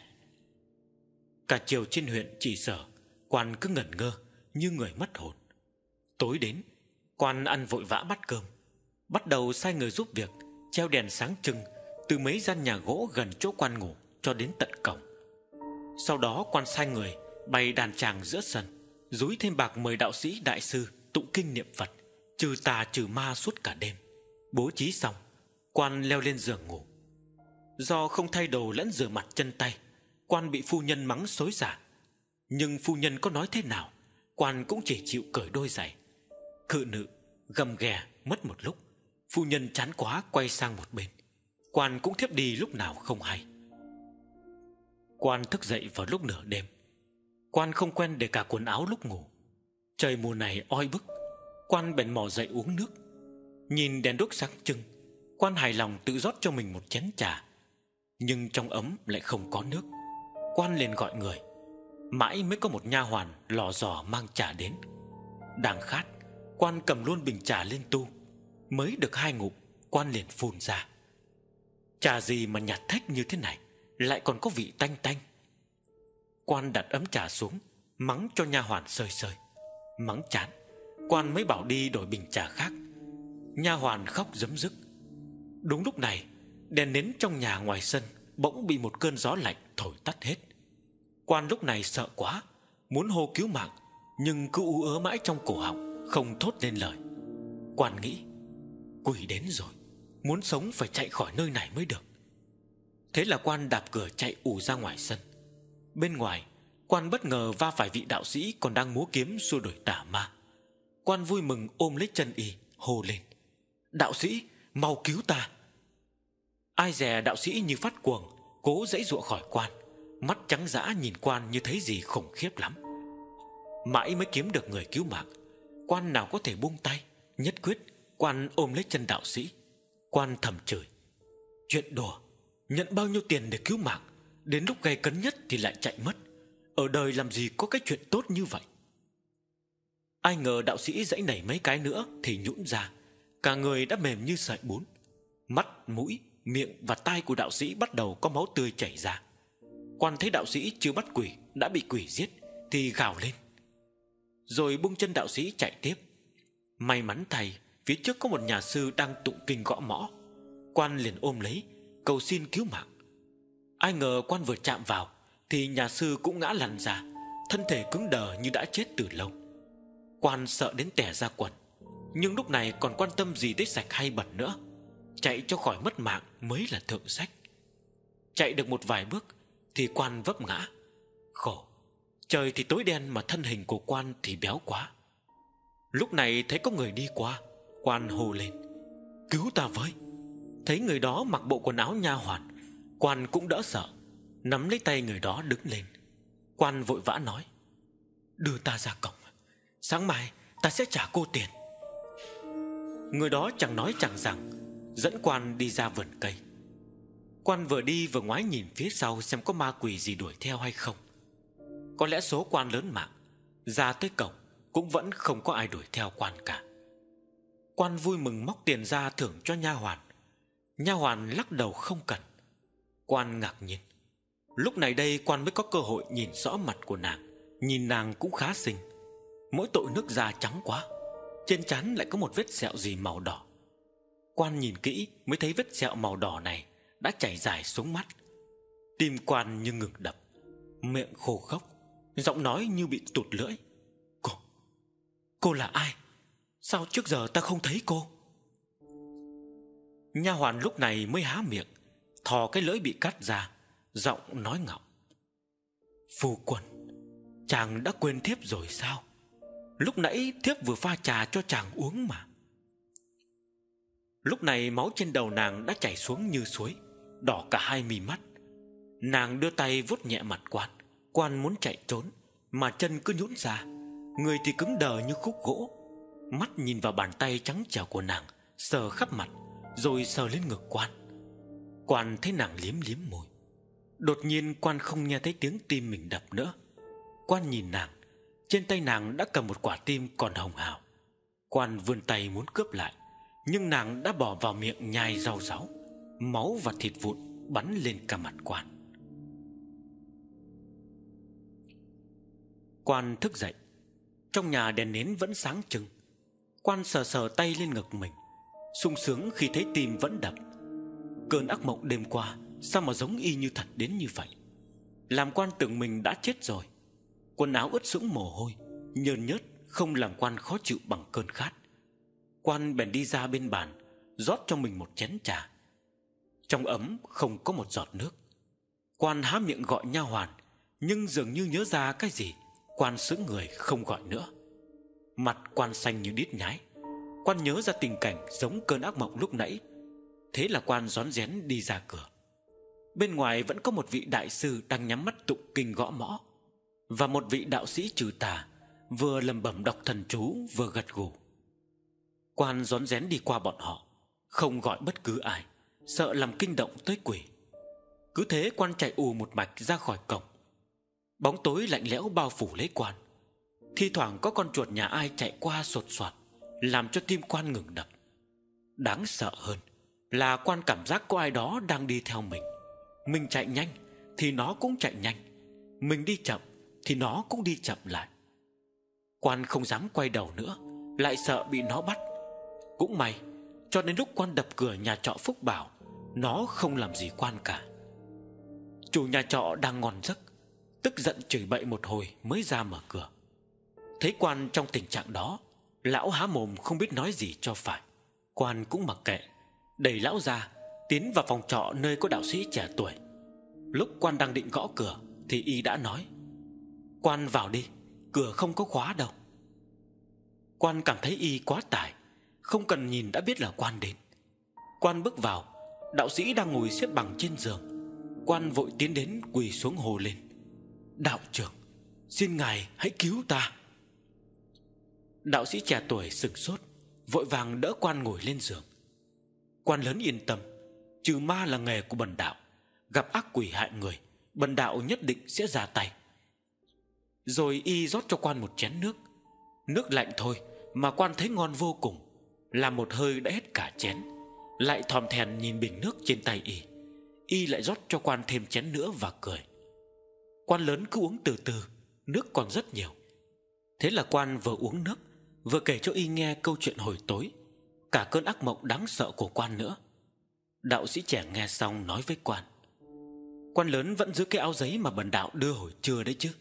Cả chiều trên huyện chỉ sở, quan cứ ngẩn ngơ như người mất hồn. Tối đến, quan ăn vội vã bát cơm, bắt đầu sai người giúp việc treo đèn sáng trưng từ mấy gian nhà gỗ gần chỗ quan ngủ cho đến tận cổng. Sau đó quan sai người bày đàn tràng giữa sân, dúi thêm bạc mời đạo sĩ đại sư tụng kinh niệm Phật, trừ tà trừ ma suốt cả đêm. Bố trí xong, quan leo lên giường ngủ. Do không thay đồ lẫn rửa mặt chân tay, quan bị phu nhân mắng xối xả. Nhưng phu nhân có nói thế nào, quan cũng chỉ chịu cởi đôi giày. Cự nữ gầm ghè mất một lúc, phu nhân chán quá quay sang một bên. Quan cũng thiếp đi lúc nào không hay. Quan thức dậy vào lúc nửa đêm. Quan không quen để cả quần áo lúc ngủ. Trời mùa này oi bức, quan bèn mò dậy uống nước. Nhìn đèn đuốc sáng trưng, quan hài lòng tự rót cho mình một chén trà. Nhưng trong ấm lại không có nước. Quan liền gọi người. Mãi mới có một nha hoàn lò dò mang trà đến. Đang khát, quan cầm luôn bình trà lên tu. Mới được 2 ngụm, quan liền phun ra. Trà gì mà nhạt thách như thế này, lại còn có vị tanh tanh. Quan đặt ấm trà xuống, mắng cho nha hoàn sơi sơi. Mắng chán, quan mới bảo đi đổi bình trà khác. Nha hoàn khóc rấm rức. Đúng lúc này, đèn nến trong nhà ngoài sân bỗng bị một cơn gió lạnh thổi tắt hết. Quan lúc này sợ quá, muốn hô cứu mạng, nhưng cứ ú ớ mãi trong cổ họng, không thốt nên lời. Quan nghĩ, quỷ đến rồi, muốn sống phải chạy khỏi nơi này mới được. Thế là quan đạp cửa chạy ù ra ngoài sân. Bên ngoài, quan bất ngờ va phải vị đạo sĩ còn đang múa kiếm xua đuổi tà ma. Quan vui mừng ôm lấy chân y, hô lên: Đạo sĩ, mau cứu ta! Ai dè đạo sĩ như phát cuồng, cố giãy giụa khỏi quan, mắt trắng dã nhìn quan như thấy gì khủng khiếp lắm. Mãi mới kiếm được người cứu mạng, quan nào có thể buông tay. Nhất quyết, quan ôm lấy chân đạo sĩ. Quan thầm chửi: Chuyện đùa, nhận bao nhiêu tiền để cứu mạng, đến lúc gay cấn nhất thì lại chạy mất. Ở đời làm gì có cái chuyện tốt như vậy. Ai ngờ đạo sĩ giãy nảy mấy cái nữa thì nhũn ra, cả người đã mềm như sợi bún. Mắt, mũi, miệng và tai của đạo sĩ bắt đầu có máu tươi chảy ra. Quan thấy đạo sĩ chưa bắt quỷ đã bị quỷ giết thì gào lên, rồi bung chân đạo sĩ chạy tiếp. May mắn thay, phía trước có một nhà sư đang tụng kinh gõ mõ. Quan liền ôm lấy, cầu xin cứu mạng. Ai ngờ quan vừa chạm vào thì nhà sư cũng ngã lăn ra, thân thể cứng đờ như đã chết từ lâu. Quan sợ đến tẻ ra quần, nhưng lúc này còn quan tâm gì tới sạch hay bẩn nữa. Chạy cho khỏi mất mạng mới là thượng sách. Chạy được một vài bước thì quan vấp ngã. Khổ, trời thì tối đen mà thân hình của quan thì béo quá. Lúc này thấy có người đi qua, quan hô lên, cứu ta với. Thấy người đó mặc bộ quần áo nha hoàn, quan cũng đỡ sợ, nắm lấy tay người đó đứng lên. Quan vội vã nói, đưa ta ra cổng, sáng mai ta sẽ trả cô tiền. Người đó chẳng nói chẳng rằng, dẫn quan đi ra vườn cây. Quan vừa đi vừa ngoái nhìn phía sau xem có ma quỷ gì đuổi theo hay không. Có lẽ số quan lớn mạng, ra tới cổng cũng vẫn không có ai đuổi theo quan cả. Quan vui mừng móc tiền ra thưởng cho nha hoàn. Nha hoàn lắc đầu không cần. Quan ngạc nhiên. Lúc này đây quan mới có cơ hội nhìn rõ mặt của nàng. Nhìn nàng cũng khá xinh, mỗi tội nước da trắng quá, trên trán lại có một vết sẹo gì màu đỏ. Quan nhìn kỹ mới thấy vết sẹo màu đỏ này đã chảy dài xuống mắt. Tim quan như ngừng đập, miệng khô khốc, giọng nói như bị tụt lưỡi. Cô là ai? Sao trước giờ ta không thấy cô? Nha hoàn lúc này mới há miệng, thò cái lưỡi bị cắt ra, giọng nói ngọng, phu quân, chàng đã quên thiếp rồi sao? Lúc nãy thiếp vừa pha trà cho chàng uống mà. Lúc này máu trên đầu nàng đã chảy xuống như suối, đỏ cả hai mí mắt. Nàng đưa tay vuốt nhẹ mặt quan. Quan muốn chạy trốn mà chân cứ nhũn ra, người thì cứng đờ như khúc gỗ. Mắt nhìn vào bàn tay trắng trẻo của nàng, sờ khắp mặt, rồi sờ lên ngực quan. Quan thấy nàng liếm liếm môi. Đột nhiên quan không nghe thấy tiếng tim mình đập nữa. Quan nhìn nàng, trên tay nàng đã cầm một quả tim còn hồng hào. Quan vươn tay muốn cướp lại, nhưng nàng đã bỏ vào miệng nhai rau ráu. Máu và thịt vụn bắn lên cả mặt quan. Quan thức dậy. Trong nhà đèn nến vẫn sáng trưng. Quan sờ sờ tay lên ngực mình, sung sướng khi thấy tim vẫn đập. Cơn ác mộng đêm qua sao mà giống y như thật đến như vậy, làm quan tưởng mình đã chết rồi. Quần áo ướt sũng mồ hôi, nhơn nhớt không làm quan khó chịu bằng cơn khát. Quan bèn đi ra bên bàn, rót cho mình một chén trà. Trong ấm không có một giọt nước. Quan há miệng gọi nha hoàn, nhưng dường như nhớ ra cái gì, quan sững người không gọi nữa. Mặt quan xanh như đít nhái. Quan nhớ ra tình cảnh giống cơn ác mộng lúc nãy. Thế là quan rón rén đi ra cửa. Bên ngoài vẫn có một vị đại sư đang nhắm mắt tụng kinh gõ mõ, và một vị đạo sĩ trừ tà vừa lẩm bẩm đọc thần chú vừa gật gù. Quan rón rén đi qua bọn họ, không gọi bất cứ ai, sợ làm kinh động tới quỷ. Cứ thế quan chạy ù một mạch ra khỏi cổng. Bóng tối lạnh lẽo bao phủ lấy quan. Thi thoảng có con chuột nhà ai chạy qua sột soạt, làm cho tim quan ngừng đập. Đáng sợ hơn là quan cảm giác có ai đó đang đi theo mình. Mình chạy nhanh thì nó cũng chạy nhanh, mình đi chậm thì nó cũng đi chậm lại. Quan không dám quay đầu nữa, lại sợ bị nó bắt. Cũng may, cho đến lúc quan đập cửa nhà trọ Phúc Bảo, nó không làm gì quan cả. Chủ nhà trọ đang ngon giấc, tức giận chửi bậy một hồi mới ra mở cửa. Thấy quan trong tình trạng đó, lão há mồm không biết nói gì cho phải. Quan cũng mặc kệ, đẩy lão ra, tiến vào phòng trọ nơi có đạo sĩ trẻ tuổi. Lúc quan đang định gõ cửa thì y đã nói, quan vào đi, cửa không có khóa đâu. Quan cảm thấy y quá tải, không cần nhìn đã biết là quan đến. Quan bước vào, đạo sĩ đang ngồi xếp bằng trên giường. Quan vội tiến đến quỳ xuống hô lên, đạo trưởng, xin ngài hãy cứu ta. Đạo sĩ trẻ tuổi sửng sốt, vội vàng đỡ quan ngồi lên giường. Quan lớn yên tâm, trừ ma là nghề của bần đạo, gặp ác quỷ hại người, bần đạo nhất định sẽ ra tay. Rồi y rót cho quan một chén nước. Nước lạnh thôi mà quan thấy ngon vô cùng, làm một hơi đã hết cả chén. Lại thòm thèn nhìn bình nước trên tay y. Y lại rót cho quan thêm chén nữa và cười. Quan lớn cứ uống từ từ, nước còn rất nhiều. Thế là quan vừa uống nước, vừa kể cho y nghe câu chuyện hồi tối, cả cơn ác mộng đáng sợ của quan nữa. Đạo sĩ trẻ nghe xong nói với quan: Quan lớn vẫn giữ cái áo giấy mà bần đạo đưa hồi trưa đấy chứ?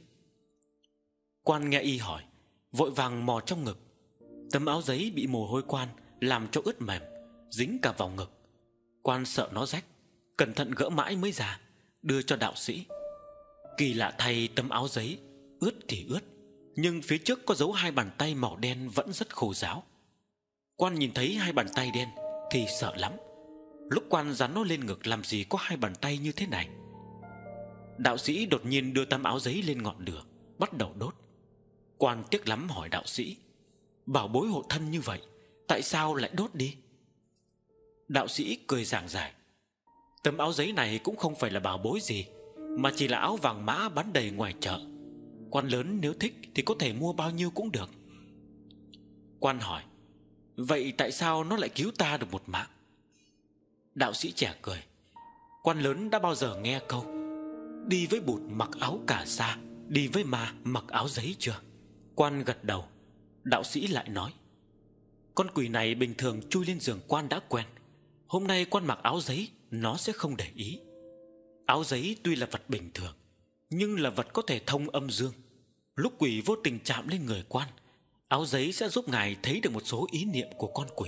Quan nghe y hỏi, vội vàng mò trong ngực. Tấm áo giấy bị mồ hôi quan làm cho ướt mềm, dính cả vào ngực. Quan sợ nó rách, cẩn thận gỡ mãi mới ra, đưa cho đạo sĩ. Kỳ lạ thay, tấm áo giấy ướt thì ướt, nhưng phía trước có dấu 2 bàn tay màu đen vẫn rất khô ráo. Quan nhìn thấy 2 bàn tay đen thì sợ lắm. Lúc quan dán nó lên ngực, làm gì có 2 bàn tay như thế này. Đạo sĩ đột nhiên đưa tấm áo giấy lên ngọn lửa, bắt đầu đốt. Quan tiếc lắm hỏi đạo sĩ: Bảo bối hộ thân như vậy, tại sao lại đốt đi? Đạo sĩ cười giảng giải: Tấm áo giấy này cũng không phải là bảo bối gì, mà chỉ là áo vàng mã bán đầy ngoài chợ. Quan lớn nếu thích thì có thể mua bao nhiêu cũng được. Quan hỏi: Vậy tại sao nó lại cứu ta được một mạng? Đạo sĩ trẻ cười: Quan lớn đã bao giờ nghe câu đi với bụt mặc áo cà sa, đi với ma mặc áo giấy chưa? Quan gật đầu. Đạo sĩ lại nói: Con quỷ này bình thường chui lên giường quan đã quen, hôm nay quan mặc áo giấy nó sẽ không để ý. Áo giấy tuy là vật bình thường, nhưng là vật có thể thông âm dương. Lúc quỷ vô tình chạm lên người quan, áo giấy sẽ giúp ngài thấy được một số ý niệm của con quỷ.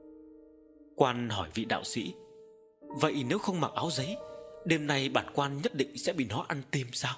Quan hỏi vị đạo sĩ: Vậy nếu không mặc áo giấy, đêm nay bản quan nhất định sẽ bị nó ăn tim sao?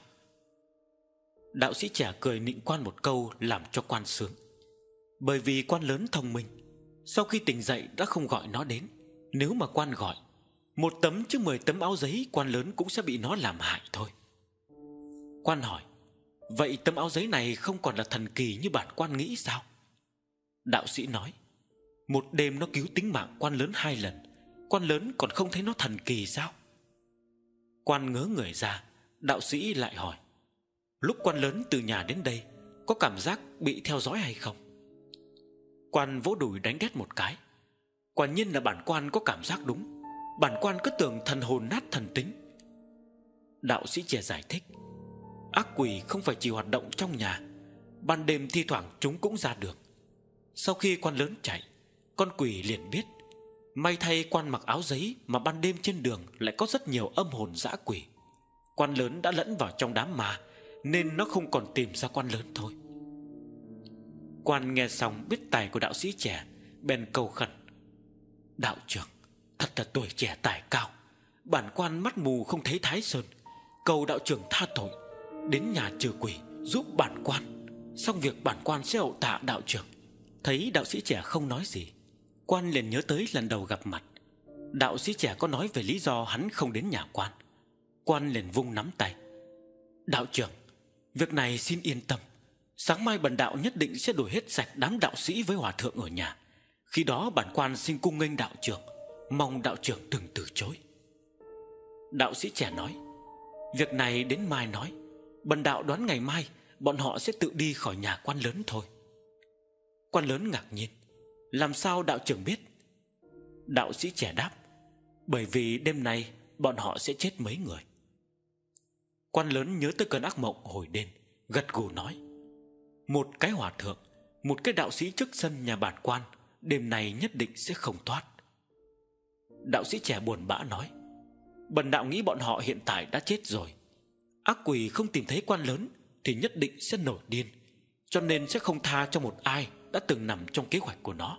Đạo sĩ trẻ cười nịnh quan một câu làm cho quan sướng. Bởi vì quan lớn thông minh, sau khi tỉnh dậy đã không gọi nó đến. Nếu mà quan gọi, 1 tấm chứ 10 tấm áo giấy, quan lớn cũng sẽ bị nó làm hại thôi. Quan hỏi: Vậy tấm áo giấy này không còn là thần kỳ như bản quan nghĩ sao? Đạo sĩ nói: Một đêm nó cứu tính mạng quan lớn 2 lần, quan lớn còn không thấy nó thần kỳ sao? Quan ngớ người ra. Đạo sĩ lại hỏi: Lúc quan lớn từ nhà đến đây, có cảm giác bị theo dõi hay không? Quan vỗ đùi đánh đét một cái: Quả nhiên là bản quan có cảm giác đúng. Bản quan cứ tưởng thần hồn nát thần tính. Đạo sĩ trẻ giải thích: Ác quỷ không phải chỉ hoạt động trong nhà, ban đêm thi thoảng chúng cũng ra đường. Sau khi quan lớn chạy, con quỷ liền biết. May thay quan mặc áo giấy mà ban đêm trên đường lại có rất nhiều âm hồn dã quỷ. Quan lớn đã lẫn vào trong đám ma, nên nó không còn tìm ra quan lớn thôi. Quan nghe xong biết tài của đạo sĩ trẻ, bèn cầu khẩn: Đạo trưởng, thật là tuổi trẻ tài cao, bản quan mắt mù không thấy Thái Sơn, cầu đạo trưởng tha tội, đến nhà trừ quỷ giúp bản quan, xong việc bản quan sẽ hậu tạ đạo trưởng. Thấy đạo sĩ trẻ không nói gì, quan liền nhớ tới lần đầu gặp mặt. Đạo sĩ trẻ có nói về lý do hắn không đến nhà quan. Quan liền vung nắm tay: Đạo trưởng, việc này xin yên tâm. Sáng mai bần đạo nhất định sẽ đuổi hết sạch đám đạo sĩ với hòa thượng ở nhà. Khi đó bản quan xin cung nghênh đạo trưởng, mong đạo trưởng đừng từ chối. Đạo sĩ trẻ nói: Việc này đến mai nói. Bần đạo đoán ngày mai bọn họ sẽ tự đi khỏi nhà quan lớn thôi. Quan lớn ngạc nhiên: Làm sao đạo trưởng biết? Đạo sĩ trẻ đáp: Bởi vì đêm nay bọn họ sẽ chết mấy người. Quan lớn nhớ tới cơn ác mộng hồi đêm, gật gù nói: Một cái hòa thượng, một cái đạo sĩ trước sân nhà bản quan, đêm nay nhất định sẽ không thoát. Đạo sĩ trẻ buồn bã nói: Bần đạo nghĩ bọn họ hiện tại đã chết rồi. Ác quỷ không tìm thấy quan lớn thì nhất định sẽ nổi điên, cho nên sẽ không tha cho một ai đã từng nằm trong kế hoạch của nó.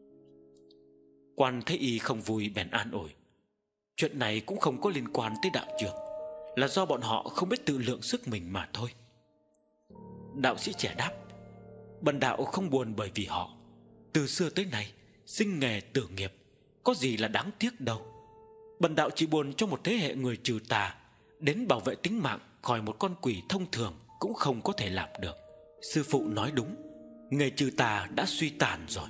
Quan thấy y không vui bèn an ủi: Chuyện này cũng không có liên quan tới đạo trưởng, là do bọn họ không biết tự lượng sức mình mà thôi. Đạo sĩ trẻ đáp: Bần đạo không buồn bởi vì họ. Từ xưa tới nay sinh nghề tử nghiệp, có gì là đáng tiếc đâu. Bần đạo chỉ buồn cho một thế hệ người trừ tà, đến bảo vệ tính mạng khỏi một con quỷ thông thường cũng không có thể làm được. Sư phụ nói đúng, nghề trừ tà đã suy tàn rồi.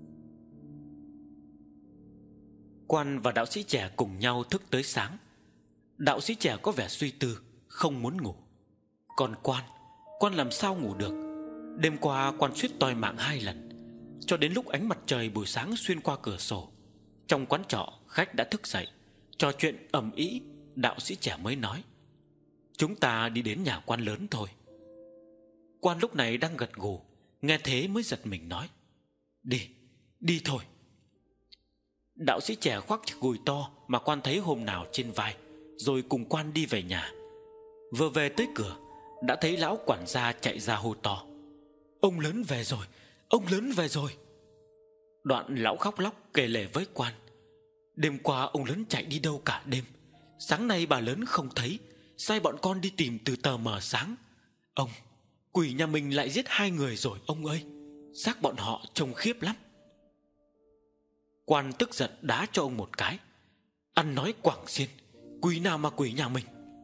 Quan và đạo sĩ trẻ cùng nhau thức tới sáng. Đạo sĩ trẻ có vẻ suy tư, không muốn ngủ. Còn quan làm sao ngủ được? Đêm qua quan suýt toi mạng 2 lần. Cho đến lúc ánh mặt trời buổi sáng xuyên qua cửa sổ, trong quán trọ khách đã thức dậy, trò chuyện ầm ĩ, đạo sĩ trẻ mới nói: Chúng ta đi đến nhà quan lớn thôi. Quan lúc này đang gật gù, nghe thế mới giật mình nói: Đi, đi thôi. Đạo sĩ trẻ khoác chiếc gùi to mà quan thấy hôm nào trên vai, rồi cùng quan đi về nhà. Vừa về tới cửa, đã thấy lão quản gia chạy ra hô to: Ông lớn về rồi, ông lớn về rồi. Đoạn lão khóc lóc kể lể với quan: Đêm qua ông lớn chạy đi đâu cả đêm, sáng nay bà lớn không thấy, sai bọn con đi tìm từ tờ mờ sáng. Ông, quỷ nhà mình lại giết 2 người rồi ông ơi, xác bọn họ trông khiếp lắm. Quan tức giận đá cho ông một cái: Ăn nói quảng xiên, quỷ nào mà quỷ nhà mình.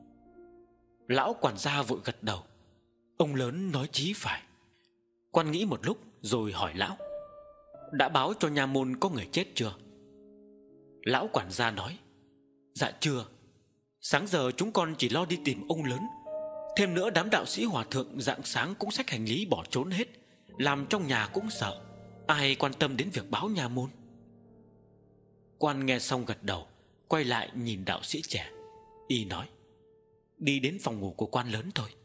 Lão quản gia vội gật đầu: Ông lớn nói chí phải. Quan nghĩ một lúc rồi hỏi lão: Đã báo cho nha môn có người chết chưa? Lão quản gia nói: Dạ chưa. Sáng giờ chúng con chỉ lo đi tìm ông lớn. Thêm nữa đám đạo sĩ hòa thượng rạng sáng cũng xách hành lý bỏ trốn hết, làm trong nhà cũng sợ. Ai quan tâm đến việc báo nha môn. Quan nghe xong gật đầu, quay lại nhìn đạo sĩ trẻ. Y nói: Đi đến phòng ngủ của quan lớn thôi.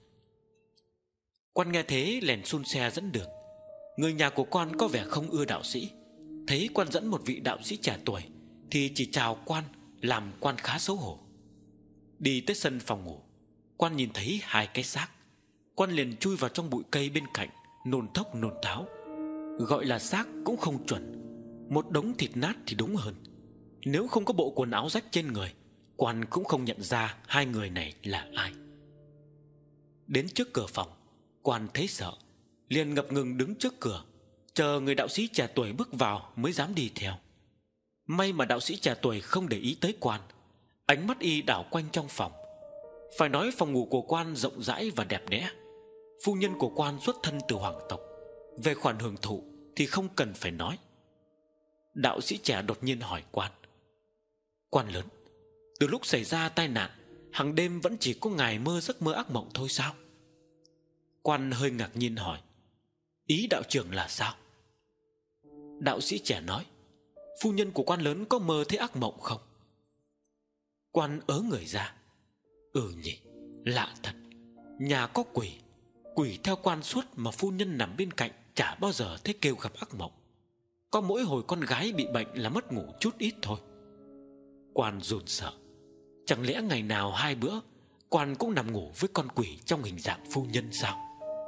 Quan nghe thế lèn xun xe dẫn đường. Người nhà của quan có vẻ không ưa đạo sĩ, thấy quan dẫn một vị đạo sĩ trẻ tuổi thì chỉ chào quan, làm quan khá xấu hổ. Đi tới sân phòng ngủ, quan nhìn thấy 2 cái xác. Quan liền chui vào trong bụi cây bên cạnh, nôn thốc nôn tháo. Gọi là xác cũng không chuẩn, một đống thịt nát thì đúng hơn. Nếu không có bộ quần áo rách trên người, quan cũng không nhận ra 2 người này là ai. Đến trước cửa phòng, quan thấy sợ, liền ngập ngừng đứng trước cửa, chờ người đạo sĩ trẻ tuổi bước vào mới dám đi theo. May mà đạo sĩ trẻ tuổi không để ý tới quan, ánh mắt y đảo quanh trong phòng. Phải nói phòng ngủ của quan rộng rãi và đẹp đẽ. Phu nhân của quan xuất thân từ hoàng tộc, về khoản hưởng thụ thì không cần phải nói. Đạo sĩ trẻ đột nhiên hỏi quan: Quan lớn, từ lúc xảy ra tai nạn, hàng đêm vẫn chỉ có ngài mơ giấc mơ ác mộng thôi sao? Quan hơi ngạc nhiên hỏi: Ý đạo trưởng là sao? Đạo sĩ trẻ nói: Phu nhân của quan lớn có mơ thấy ác mộng không? Quan ớ người ra: Nhỉ, lạ thật. Nhà có quỷ, quỷ theo quan suốt mà phu nhân nằm bên cạnh chả bao giờ thấy kêu gặp ác mộng. Có mỗi hồi con gái bị bệnh là mất ngủ chút ít thôi. Quan run sợ. Chẳng lẽ ngày nào 2 bữa quan cũng nằm ngủ với con quỷ trong hình dạng phu nhân sao?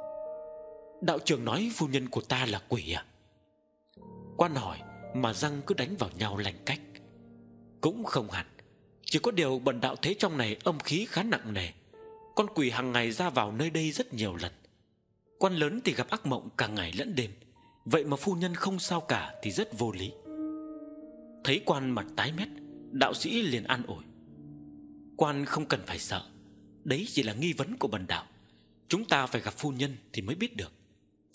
Đạo trưởng nói phu nhân của ta là quỷ à? Quan hỏi mà răng cứ đánh vào nhau lành cách. Cũng không hẳn, chỉ có điều bần đạo thấy trong này âm khí khá nặng nề. Con quỷ hàng ngày ra vào nơi đây rất nhiều lần. Quan lớn thì gặp ác mộng cả ngày lẫn đêm, vậy mà phu nhân không sao cả thì rất vô lý. Thấy quan mặt tái mét, đạo sĩ liền an ủi: Quan không cần phải sợ, đấy chỉ là nghi vấn của bần đạo. Chúng ta phải gặp phu nhân thì mới biết được.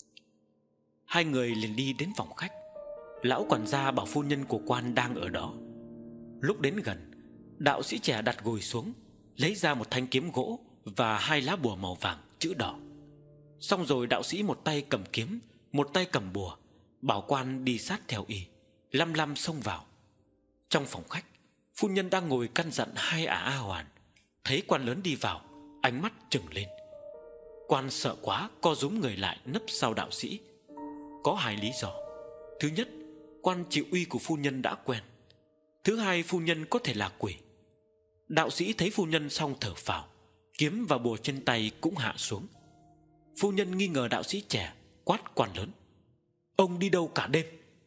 2 người liền đi đến phòng khách. Lão quản gia bảo phu nhân của quan đang ở đó. Lúc đến gần, đạo sĩ trẻ đặt gùi xuống, lấy ra một thanh kiếm gỗ và 2 lá bùa màu vàng chữ đỏ. Xong rồi đạo sĩ một tay cầm kiếm, một tay cầm bùa, bảo quan đi sát theo y, lăm lăm xông vào. Trong phòng khách, phu nhân đang ngồi căn dặn 2 ả A Hoàn. Thấy quan lớn đi vào, ánh mắt trừng lên. Quan sợ quá, co rúm người lại nấp sau đạo sĩ. Có 2 lý do. Thứ nhất, quan chịu uy của phu nhân đã quen. Thứ hai, phu nhân có thể là quỷ. Đạo sĩ thấy phu nhân xong thở phào, kiếm và bùa trên tay cũng hạ xuống. Phu nhân nghi ngờ đạo sĩ trẻ, quát quan lớn: Ông đi đâu cả đêm?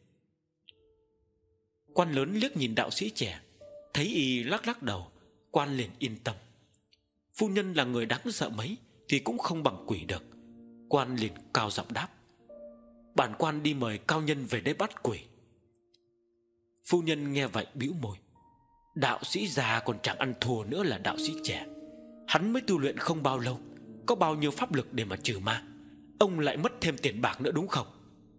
Quan lớn liếc nhìn đạo sĩ trẻ, thấy y lắc lắc đầu, quan liền yên tâm. Phu nhân là người đáng sợ mấy thì cũng không bằng quỷ được. Quan liền cao giọng đáp: Bản quan đi mời cao nhân về đây bắt quỷ. Phu nhân nghe vậy bĩu môi: Đạo sĩ già còn chẳng ăn thua nữa là đạo sĩ trẻ. Hắn mới tu luyện không bao lâu, có bao nhiêu pháp lực để mà trừ ma. Ông lại mất thêm tiền bạc nữa đúng không?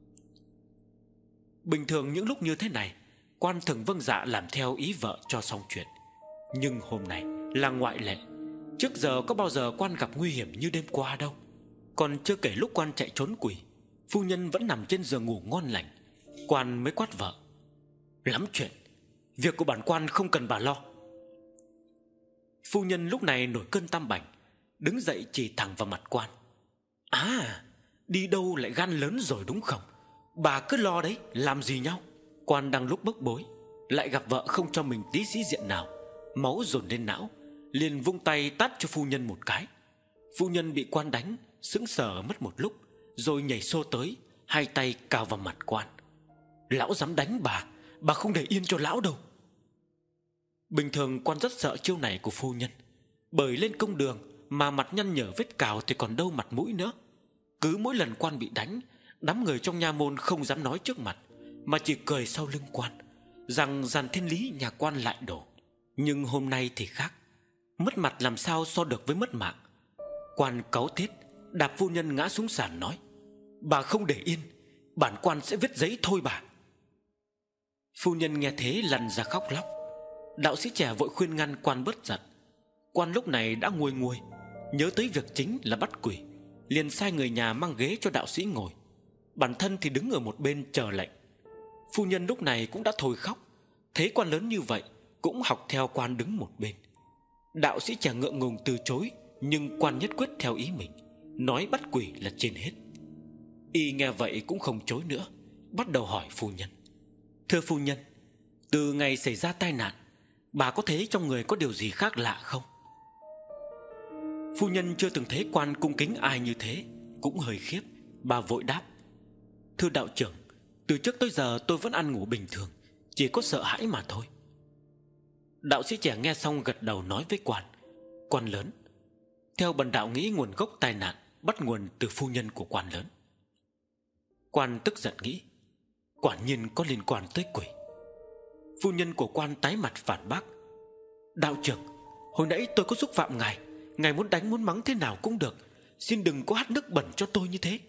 Bình thường những lúc như thế này, quan thường vâng dạ làm theo ý vợ cho xong chuyện. Nhưng hôm nay là ngoại lệ. Trước giờ có bao giờ quan gặp nguy hiểm như đêm qua đâu. Còn chưa kể lúc quan chạy trốn quỷ, phu nhân vẫn nằm trên giường ngủ ngon lành. Quan mới quát vợ: Lắm chuyện, việc của bản quan không cần bà lo. Phu nhân lúc này nổi cơn tam bành, đứng dậy chỉ thẳng vào mặt quan. À, đi đâu lại gan lớn rồi đúng không? Bà cứ lo đấy, làm gì nhau? Quan đang lúc bức bối, lại gặp vợ không cho mình tí sĩ diện nào, máu dồn lên não, liền vung tay tát cho phu nhân một cái. Phu nhân bị quan đánh, sững sờ mất một lúc, rồi nhảy xô tới, hai tay cào vào mặt quan. Lão dám đánh bà không để yên cho lão đâu. Bình thường quan rất sợ chiêu này của phu nhân, bởi lên công đường mà mặt nhăn nhở vết cào thì còn đâu mặt mũi nữa. Cứ mỗi lần quan bị đánh, đám người trong nha môn không dám nói trước mặt, mà chỉ cười sau lưng quan, rằng dàn thiên lý nhà quan lại đổ. Nhưng hôm nay thì khác, mất mặt làm sao so được với mất mạng. Quan cáu tiết, đạp phu nhân ngã xuống sàn nói: Bà không để yên, bản quan sẽ viết giấy thôi bà. Phu nhân nghe thế lăn ra khóc lóc. Đạo sĩ trẻ vội khuyên ngăn quan bớt giận. Quan lúc này đã nguôi nguôi, nhớ tới việc chính là bắt quỷ, liền sai người nhà mang ghế cho đạo sĩ ngồi, bản thân thì đứng ở một bên chờ lệnh. Phu nhân lúc này cũng đã thôi khóc, thấy quan lớn như vậy cũng học theo quan đứng một bên. Đạo sĩ trẻ ngượng ngùng từ chối, nhưng quan nhất quyết theo ý mình, nói bắt quỷ là trên hết. Y nghe vậy cũng không chối nữa, bắt đầu hỏi phu nhân: Thưa phu nhân, từ ngày xảy ra tai nạn, bà có thấy trong người có điều gì khác lạ không? Phu nhân chưa từng thấy quan cung kính ai như thế, cũng hơi khiếp. Bà vội đáp: Thưa đạo trưởng, từ trước tới giờ tôi vẫn ăn ngủ bình thường, chỉ có sợ hãi mà thôi. Đạo sĩ trẻ nghe xong gật đầu nói với quan: Quan lớn, theo bần đạo nghĩ nguồn gốc tai nạn bắt nguồn từ phu nhân của quan lớn. Quan tức giận nghĩ, quả nhiên có liên quan tới quỷ. Phu nhân của quan tái mặt phản bác: Đạo trưởng, hồi nãy tôi có xúc phạm ngài, ngài muốn đánh muốn mắng thế nào cũng được, xin đừng có hắt nước bẩn cho tôi như thế.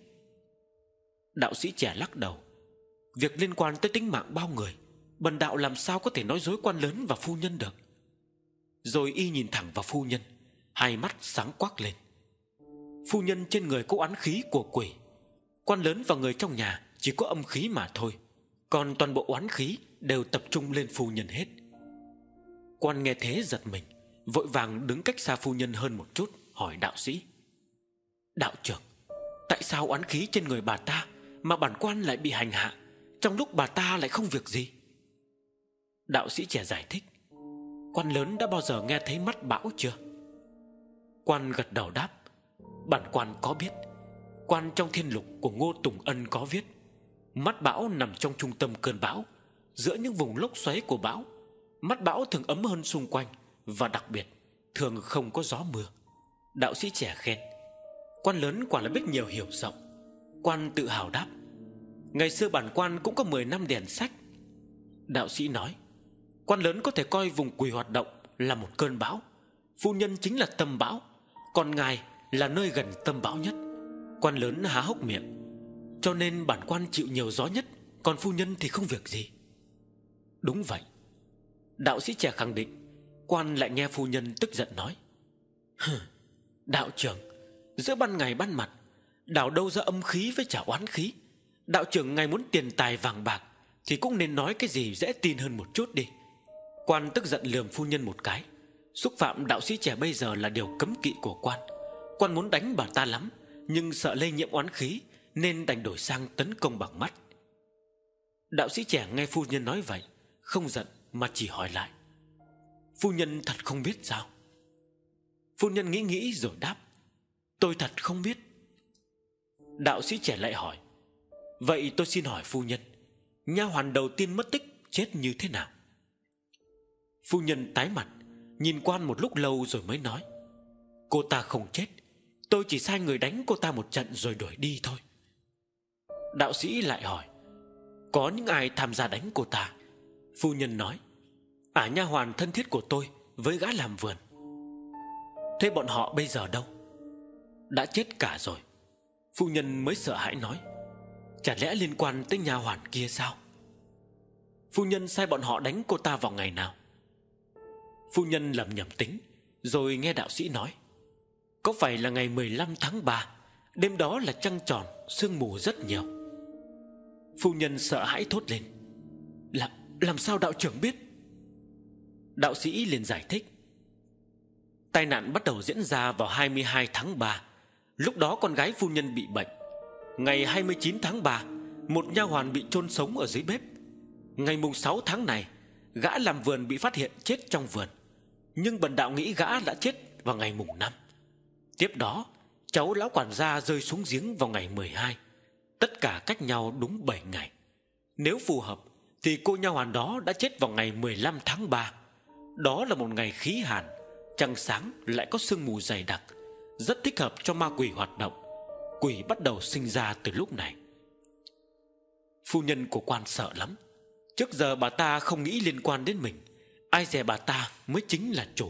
Đạo sĩ trẻ lắc đầu: Việc liên quan tới tính mạng bao người, bần đạo làm sao có thể nói dối quan lớn và phu nhân được. Rồi y nhìn thẳng vào phu nhân, hai mắt sáng quắc lên. Phu nhân trên người có oán khí của quỷ, quan lớn và người trong nhà chỉ có âm khí mà thôi, còn toàn bộ oán khí đều tập trung lên phu nhân hết. Quan nghe thế giật mình, vội vàng đứng cách xa phu nhân hơn một chút, hỏi đạo sĩ: Đạo trưởng, tại sao oán khí trên người bà ta mà bản quan lại bị hành hạ, trong lúc bà ta lại không việc gì? Đạo sĩ trẻ giải thích: Quan lớn đã bao giờ nghe thấy mắt bão chưa? Quan gật đầu đáp: Bản quan có biết. Quan trong thiên lục của Ngô Tùng Ân có viết: Mắt bão nằm trong trung tâm cơn bão, giữa những vùng lốc xoáy của bão. Mắt bão thường ấm hơn xung quanh, và đặc biệt thường không có gió mưa. Đạo sĩ trẻ khen: Quan lớn quả là biết nhiều hiểu rộng. Quan tự hào đáp: Ngày xưa bản quan cũng có 10 năm đèn sách. Đạo sĩ nói: Quan lớn có thể coi vùng quỷ hoạt động là một cơn bão, phu nhân chính là tâm bão, còn ngài là nơi gần tâm bão nhất. Quan lớn há hốc miệng, cho nên bản quan chịu nhiều gió nhất, còn phu nhân thì không việc gì. Đúng vậy. Đạo sĩ trẻ khẳng định. Quan lại nghe phu nhân tức giận nói: Đạo trưởng, giữa ban ngày ban mặt, đảo đâu ra âm khí với trả oán khí. Đạo trưởng ngài muốn tiền tài vàng bạc thì cũng nên nói cái gì dễ tin hơn một chút đi. Quan tức giận lườm phu nhân một cái. Xúc phạm đạo sĩ trẻ bây giờ là điều cấm kỵ của quan. Quan muốn đánh bà ta lắm, nhưng sợ lây nhiễm oán khí nên đành đổi sang tấn công bằng mắt. Đạo sĩ trẻ nghe phu nhân nói vậy, không giận mà chỉ hỏi lại: Phu nhân thật không biết sao? Phu nhân nghĩ nghĩ rồi đáp: Tôi thật không biết. Đạo sĩ trẻ lại hỏi: Vậy tôi xin hỏi phu nhân, nha hoàn đầu tiên mất tích chết như thế nào? Phu nhân tái mặt, nhìn quan một lúc lâu rồi mới nói: Cô ta không chết, tôi chỉ sai người đánh cô ta một trận rồi đuổi đi thôi. Đạo sĩ lại hỏi: Có những ai tham gia đánh cô ta? Phu nhân nói: Nha hoàn thân thiết của tôi với gã làm vườn. Thế bọn họ bây giờ đâu? Đã chết cả rồi. Phu nhân mới sợ hãi nói: Chả lẽ liên quan tới nha hoàn kia sao? Phu nhân sai bọn họ đánh cô ta vào ngày nào? Phu nhân lẩm nhẩm tính, rồi nghe đạo sĩ nói: Có phải là ngày 15 tháng 3? Đêm đó là trăng tròn, sương mù rất nhiều. Phu nhân sợ hãi thốt lên: Làm sao đạo trưởng biết? Đạo sĩ liền giải thích: Tai nạn bắt đầu diễn ra vào 22 tháng 3. Lúc đó con gái phu nhân bị bệnh. Ngày 29 tháng 3, một nha hoàn bị chôn sống ở dưới bếp. Ngày mùng 6 tháng này, gã làm vườn bị phát hiện chết trong vườn, nhưng bần đạo nghĩ gã đã chết vào ngày mùng 5. Tiếp đó, cháu lão quản gia rơi xuống giếng vào ngày 12. Tất cả cách nhau đúng 7 ngày. Nếu phù hợp thì cô nha hoàn đó đã chết vào ngày 15 tháng 3. Đó là một ngày khí hàn, trăng sáng lại có sương mù dày đặc, rất thích hợp cho ma quỷ hoạt động. Quỷ bắt đầu sinh ra từ lúc này. Phu nhân của quan sợ lắm. Trước giờ bà ta không nghĩ liên quan đến mình, ai dè bà ta mới chính là chủ.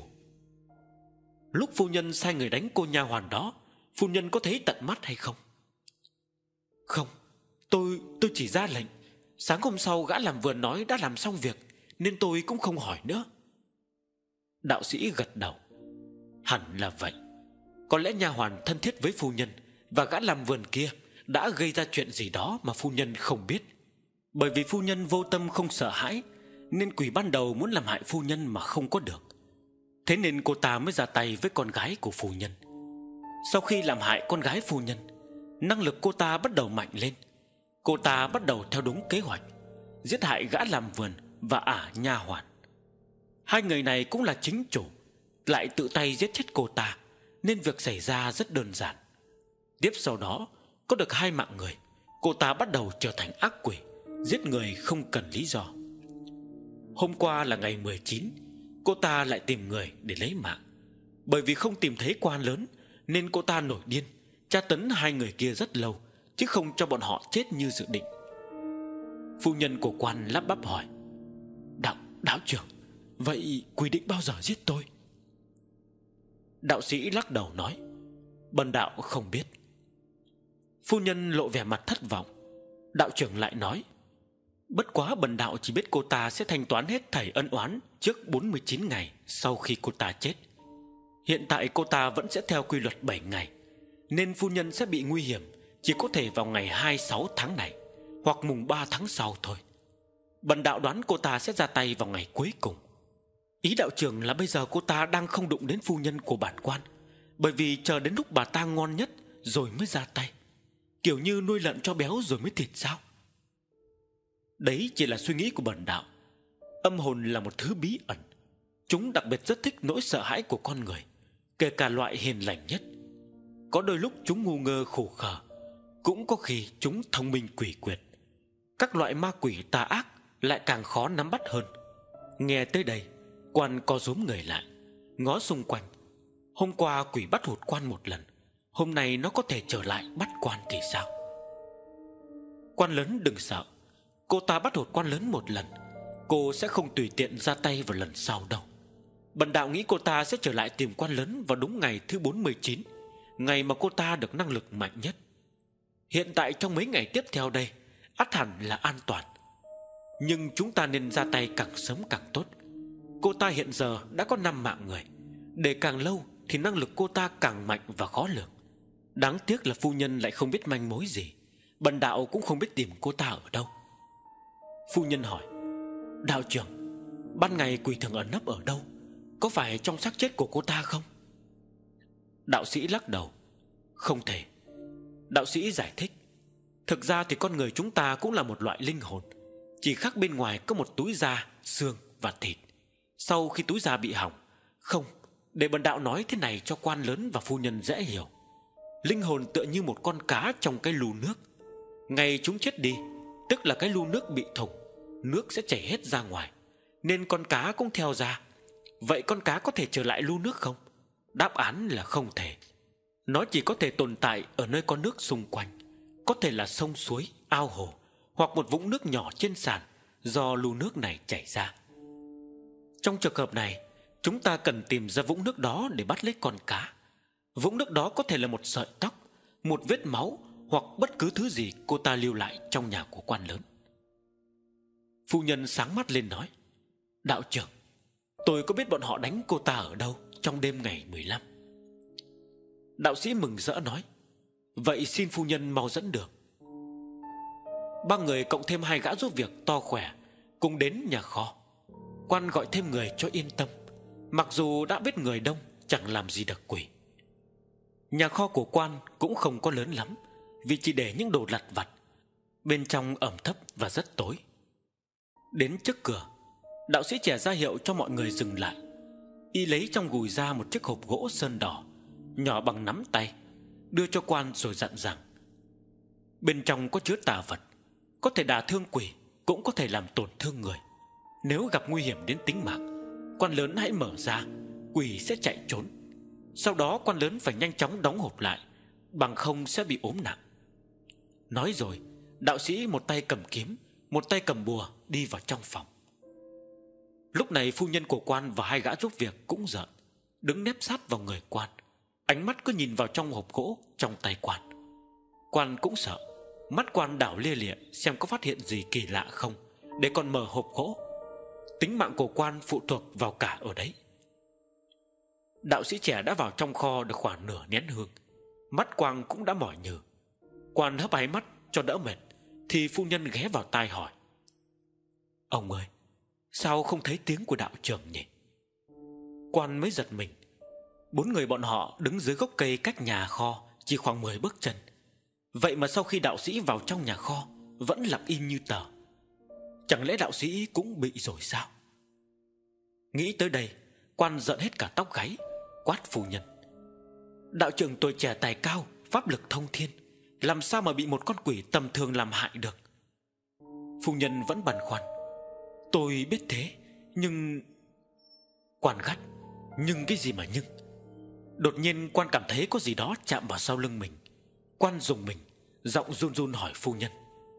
Lúc phu nhân sai người đánh cô nha hoàn đó, phu nhân có thấy tận mắt hay không? Không, tôi chỉ ra lệnh. Sáng hôm sau gã làm vườn nói đã làm xong việc, nên tôi cũng không hỏi nữa. Đạo sĩ gật đầu. Hẳn là vậy. Có lẽ nha hoàn thân thiết với phu nhân và gã làm vườn kia đã gây ra chuyện gì đó mà phu nhân không biết. Bởi vì phu nhân vô tâm không sợ hãi, nên quỷ ban đầu muốn làm hại phu nhân mà không có được. Thế nên cô ta mới ra tay với con gái của phu nhân. Sau khi làm hại con gái phu nhân, năng lực cô ta bắt đầu mạnh lên. Cô ta bắt đầu theo đúng kế hoạch, giết hại gã làm vườn và ả nha hoàn. Hai người này cũng là chính chủ, lại tự tay giết chết cô ta, nên việc xảy ra rất đơn giản. Tiếp sau đó, có được 2 mạng người, cô ta bắt đầu trở thành ác quỷ, giết người không cần lý do. Hôm qua là ngày 19, cô ta lại tìm người để lấy mạng. Bởi vì không tìm thấy quan lớn, nên cô ta nổi điên, tra tấn 2 người kia rất lâu, chứ không cho bọn họ chết như dự định. Phu nhân của quan lắp bắp hỏi: Đạo trưởng, vậy quỷ định bao giờ giết tôi? Đạo sĩ lắc đầu nói: Bần đạo không biết. Phu nhân lộ vẻ mặt thất vọng. Đạo trưởng lại nói: Bất quá bần đạo chỉ biết cô ta sẽ thanh toán hết thảy ân oán trước 49 ngày sau khi cô ta chết. Hiện tại cô ta vẫn sẽ theo quy luật 7 ngày, nên phu nhân sẽ bị nguy hiểm chỉ có thể vào ngày 26 tháng này hoặc mùng 3 tháng sau thôi. Bần đạo đoán cô ta sẽ ra tay vào ngày cuối cùng. Ý đạo trưởng là bây giờ cô ta đang không đụng đến phu nhân của bản quan, bởi vì chờ đến lúc bà ta ngon nhất rồi mới ra tay, kiểu như nuôi lợn cho béo rồi mới thịt sao? Đấy chỉ là suy nghĩ của bần đạo. Âm hồn là một thứ bí ẩn. Chúng đặc biệt rất thích nỗi sợ hãi của con người, kể cả loại hiền lành nhất. Có đôi lúc chúng ngu ngơ khổ khờ, cũng có khi chúng thông minh quỷ quyệt. Các loại ma quỷ tà ác lại càng khó nắm bắt hơn. Nghe tới đây, quan co rúm người lại, ngó xung quanh. Hôm qua quỷ bắt hụt quan một lần, hôm nay nó có thể trở lại bắt quan thì sao? Quan lớn đừng sợ. Cô ta bắt hụt quan lớn một lần, cô sẽ không tùy tiện ra tay vào lần sau đâu. Bần đạo nghĩ cô ta sẽ trở lại tìm quan lớn vào đúng ngày thứ 49, ngày mà cô ta được năng lực mạnh nhất. Hiện tại trong mấy ngày tiếp theo đây, ắt hẳn là an toàn. Nhưng chúng ta nên ra tay càng sớm càng tốt. Cô ta hiện giờ đã có 5 mạng người, để càng lâu thì năng lực cô ta càng mạnh và khó lường. Đáng tiếc là phu nhân lại không biết manh mối gì. Bần đạo cũng không biết tìm cô ta ở đâu. Phu nhân hỏi: Đạo trưởng, ban ngày quỷ thường ẩn nấp ở đâu? Có phải trong xác chết của cô ta không? Đạo sĩ lắc đầu: Không thể. Đạo sĩ giải thích: Thực ra thì con người chúng ta cũng là một loại linh hồn, chỉ khác bên ngoài có một túi da, xương và thịt. Sau khi túi da bị hỏng, không, để bần đạo nói thế này cho quan lớn và phu nhân dễ hiểu. Linh hồn tựa như một con cá trong cái lu nước. Ngày chúng chết đi, tức là cái lu nước bị thủng, nước sẽ chảy hết ra ngoài, nên con cá cũng theo ra. Vậy con cá có thể trở lại lu nước không? Đáp án là không thể. Nó chỉ có thể tồn tại ở nơi có nước xung quanh, có thể là sông suối, ao hồ, hoặc một vũng nước nhỏ trên sàn do lu nước này chảy ra. Trong trường hợp này, chúng ta cần tìm ra vũng nước đó để bắt lấy con cá. Vũng nước đó có thể là một sợi tóc, một vết máu, hoặc bất cứ thứ gì cô ta lưu lại trong nhà của quan lớn. Phu nhân sáng mắt lên nói: Đạo trưởng, tôi có biết bọn họ đánh cô ta ở đâu trong đêm ngày 15. Đạo sĩ mừng rỡ nói: Vậy xin phu nhân mau dẫn đường. 3 người cộng thêm 2 gã giúp việc to khỏe cùng đến nhà kho. Quan gọi thêm người cho yên tâm. Mặc dù đã biết người đông, chẳng làm gì được quỷ. Nhà kho của quan cũng không có lớn lắm, vì chỉ để những đồ lặt vặt. Bên trong ẩm thấp và rất tối. Đến trước cửa, đạo sĩ trẻ ra hiệu cho mọi người dừng lại. Y lấy trong gùi ra một chiếc hộp gỗ sơn đỏ, nhỏ bằng nắm tay, đưa cho quan rồi dặn rằng: bên trong có chứa tà vật, có thể đả thương quỷ, cũng có thể làm tổn thương người. Nếu gặp nguy hiểm đến tính mạng, quan lớn hãy mở ra, quỷ sẽ chạy trốn. Sau đó quan lớn phải nhanh chóng đóng hộp lại, bằng không sẽ bị ốm nặng. Nói rồi, đạo sĩ một tay cầm kiếm, một tay cầm bùa đi vào trong phòng. Lúc này phu nhân của quan và hai gã giúp việc cũng giận, đứng nép sát vào người quan, ánh mắt cứ nhìn vào trong hộp gỗ trong tay quan. Quan cũng sợ, mắt quan đảo lia lịa xem có phát hiện gì kỳ lạ không, để còn mở hộp gỗ. Tính mạng của quan phụ thuộc vào cả ở đấy. Đạo sĩ trẻ đã vào trong kho được khoảng nửa nén hương, mắt quan cũng đã mỏi nhừ. Quan hấp háy mắt cho đỡ mệt, thì phu nhân ghé vào tai hỏi: ông ơi, sao không thấy tiếng của đạo trưởng nhỉ? Quan mới giật mình. 4 người bọn họ đứng dưới gốc cây cách nhà kho chỉ khoảng 10 bước chân. Vậy mà sau khi đạo sĩ vào trong nhà kho vẫn lặng im như tờ. Chẳng lẽ đạo sĩ cũng bị rồi sao? Nghĩ tới đây, quan giận hết cả tóc gáy, quát phu nhân: đạo trưởng tuổi trẻ tài cao, pháp lực thông thiên, làm sao mà bị một con quỷ tầm thường làm hại được? Phu nhân vẫn băn khoăn: tôi biết thế, nhưng... Quan gắt: nhưng cái gì mà nhưng? Đột nhiên quan cảm thấy có gì đó chạm vào sau lưng mình. Quan rùng mình, giọng run run hỏi phu nhân: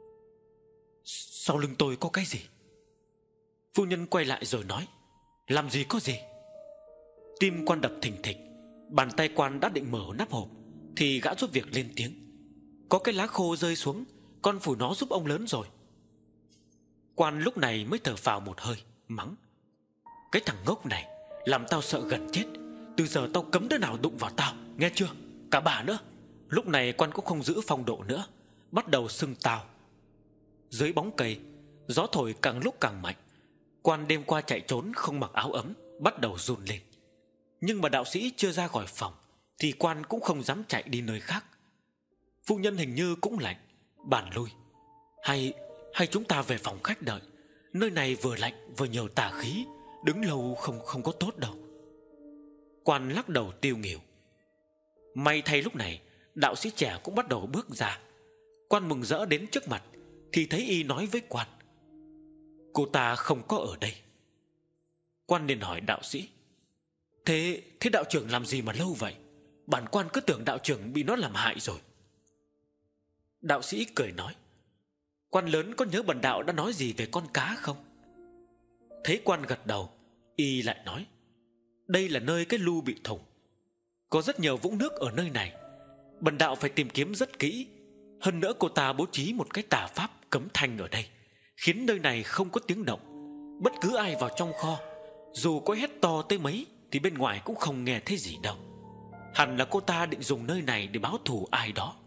sau lưng tôi có cái gì? Phu nhân quay lại rồi nói: làm gì có gì? Tim quan đập thình thịch. Bàn tay quan đã định mở nắp hộp thì gã giúp việc lên tiếng: có cái lá khô rơi xuống, con phủi nó giúp ông lớn rồi. Quan lúc này mới thở phào một hơi, mắng: cái thằng ngốc này làm tao sợ gần chết. Từ giờ tao cấm đứa nào đụng vào tao, nghe chưa? Cả bà nữa. Lúc này quan cũng không giữ phong độ nữa, bắt đầu xưng tao. Dưới bóng cây, gió thổi càng lúc càng mạnh. Quan đêm qua chạy trốn không mặc áo ấm, bắt đầu run lên. Nhưng mà đạo sĩ chưa ra khỏi phòng thì quan cũng không dám chạy đi nơi khác. Phu nhân hình như cũng lạnh, bàn lui: hay chúng ta về phòng khách đợi. Nơi này vừa lạnh vừa nhiều tà khí, đứng lâu không có tốt đâu. Quan lắc đầu tiêu nghỉu. May thay lúc này đạo sĩ trẻ cũng bắt đầu bước ra. Quan mừng rỡ đến trước mặt thì thấy y nói với quan: cô ta không có ở đây. Quan liền hỏi đạo sĩ: Thế đạo trưởng làm gì mà lâu vậy? Bản quan cứ tưởng đạo trưởng bị nó làm hại rồi. Đạo sĩ cười nói: quan lớn có nhớ bần đạo đã nói gì về con cá không? Thấy quan gật đầu, y lại nói: đây là nơi cái lu bị thủng, có rất nhiều vũng nước ở nơi này. Bần đạo phải tìm kiếm rất kỹ. Hơn nữa cô ta bố trí một cái tà pháp cấm thanh ở đây, khiến nơi này không có tiếng động. Bất cứ ai vào trong kho, dù có hét to tới mấy thì bên ngoài cũng không nghe thấy gì đâu. Hẳn là cô ta định dùng nơi này để báo thù ai đó.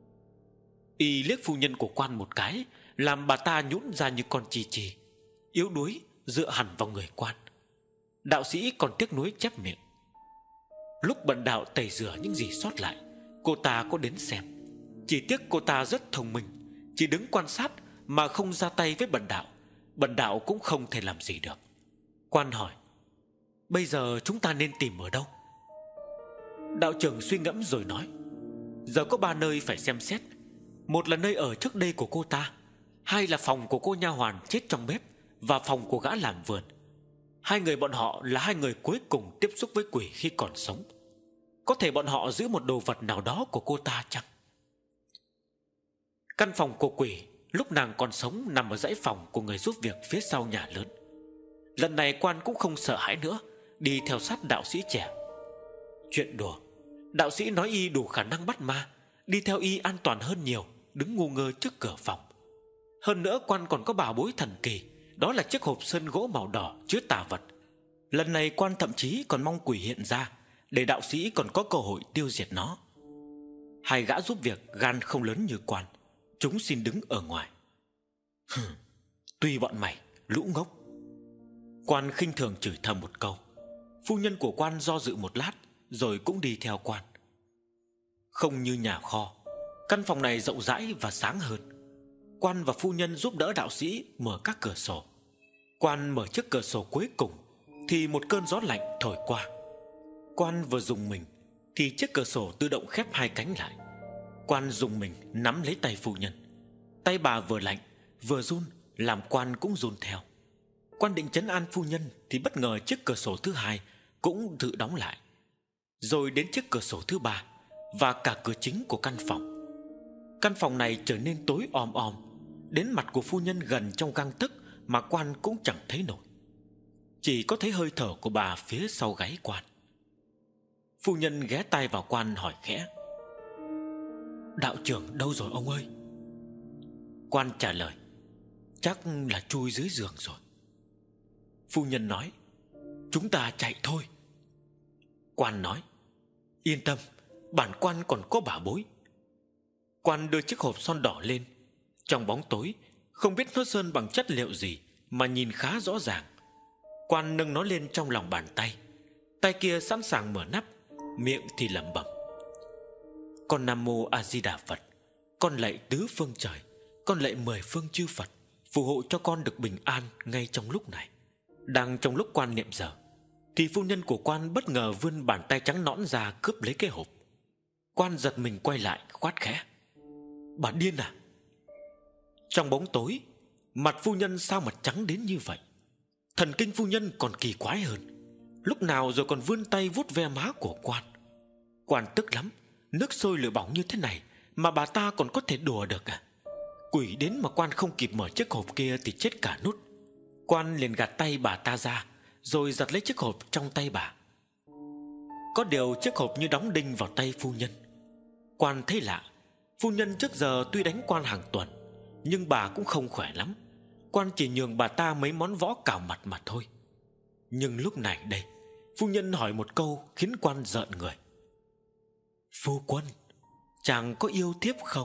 Y liếc phu nhân của quan một cái, làm bà ta nhũn ra như con chì chì, yếu đuối dựa hẳn vào người quan. Đạo sĩ còn tiếc nuối chép miệng: lúc bần đạo tẩy rửa những gì sót lại, cô ta có đến xem. Chỉ tiếc cô ta rất thông minh, chỉ đứng quan sát mà không ra tay với bần đạo. Bần đạo cũng không thể làm gì được. Quan hỏi: bây giờ chúng ta nên tìm ở đâu? Đạo trưởng suy ngẫm rồi nói: giờ có 3 nơi phải xem xét. Một là nơi ở trước đây của cô ta, 2 là phòng của cô nha hoàn chết trong bếp, và phòng của gã làm vườn. 2 người bọn họ là 2 người cuối cùng tiếp xúc với quỷ khi còn sống. Có thể bọn họ giữ một đồ vật nào đó của cô ta chăng? Căn phòng của quỷ lúc nàng còn sống nằm ở dãy phòng của người giúp việc phía sau nhà lớn. Lần này quan cũng không sợ hãi nữa, đi theo sát đạo sĩ trẻ. Chuyện đùa, đạo sĩ nói y đủ khả năng bắt ma, đi theo y an toàn hơn nhiều đứng ngu ngơ trước cửa phòng. Hơn nữa quan còn có bảo bối thần kỳ, đó là chiếc hộp sơn gỗ màu đỏ chứa tà vật. Lần này quan thậm chí còn mong quỷ hiện ra, để đạo sĩ còn có cơ hội tiêu diệt nó. 2 gã giúp việc gan không lớn như quan, chúng xin đứng ở ngoài. Tuy bọn mày lũ ngốc. Quan khinh thường chửi thầm một câu. Phu nhân của quan do dự một lát rồi cũng đi theo quan. Không như nhà kho, căn phòng này rộng rãi và sáng hơn. Quan và phu nhân giúp đỡ đạo sĩ mở các cửa sổ. Quan mở chiếc cửa sổ cuối cùng thì một cơn gió lạnh thổi qua. Quan vừa dùng mình thì chiếc cửa sổ tự động khép hai cánh lại. Quan dùng mình nắm lấy tay phu nhân. Tay bà vừa lạnh vừa run, làm quan cũng run theo. Quan định trấn an phu nhân thì bất ngờ chiếc cửa sổ thứ hai cũng tự đóng lại, rồi đến chiếc cửa sổ thứ ba và cả cửa chính của căn phòng. Căn phòng này trở nên tối om om, đến mặt của phu nhân gần trong gang tấc mà quan cũng chẳng thấy nổi. Chỉ có thấy hơi thở của bà phía sau gáy quan. Phu nhân ghé tai vào quan hỏi khẽ: "Đạo trưởng đâu rồi ông ơi?" Quan trả lời: "Chắc là chui dưới giường rồi." Phu nhân nói: "Chúng ta chạy thôi." Quan nói: "Yên tâm, bản quan còn có bảo bối." Quan đưa chiếc hộp son đỏ lên. Trong bóng tối, không biết nó sơn bằng chất liệu gì mà nhìn khá rõ ràng. Quan nâng nó lên trong lòng bàn tay. Tay kia sẵn sàng mở nắp, miệng thì lẩm bẩm: "Con Nam Mô A Di Đà Phật, con lạy tứ phương trời, con lạy mười phương chư Phật, phù hộ cho con được bình an ngay trong lúc này." Đang trong lúc quan niệm giờ thì phu nhân của quan bất ngờ vươn bàn tay trắng nõn ra cướp lấy cái hộp. Quan giật mình quay lại quát khẽ: "Bà điên à?" Trong bóng tối, mặt phu nhân sao mà trắng đến như vậy? Thần kinh phu nhân còn kỳ quái hơn. Lúc nào rồi còn vươn tay vuốt ve má của quan. Quan tức lắm. Nước sôi lửa bỏng như thế này mà bà ta còn có thể đùa được à? Quỷ đến mà quan không kịp mở chiếc hộp kia thì chết cả nút. Quan liền gạt tay bà ta ra, rồi giật lấy chiếc hộp trong tay bà. Có điều chiếc hộp như đóng đinh vào tay phu nhân. Quan thấy lạ. Phu nhân trước giờ tuy đánh quan hàng tuần, nhưng bà cũng không khỏe lắm. Quan chỉ nhường bà ta mấy món võ cào mặt mà thôi. Nhưng lúc này đây, phu nhân hỏi một câu khiến quan rợn người: "Phu quân, chàng có yêu thiếp không?"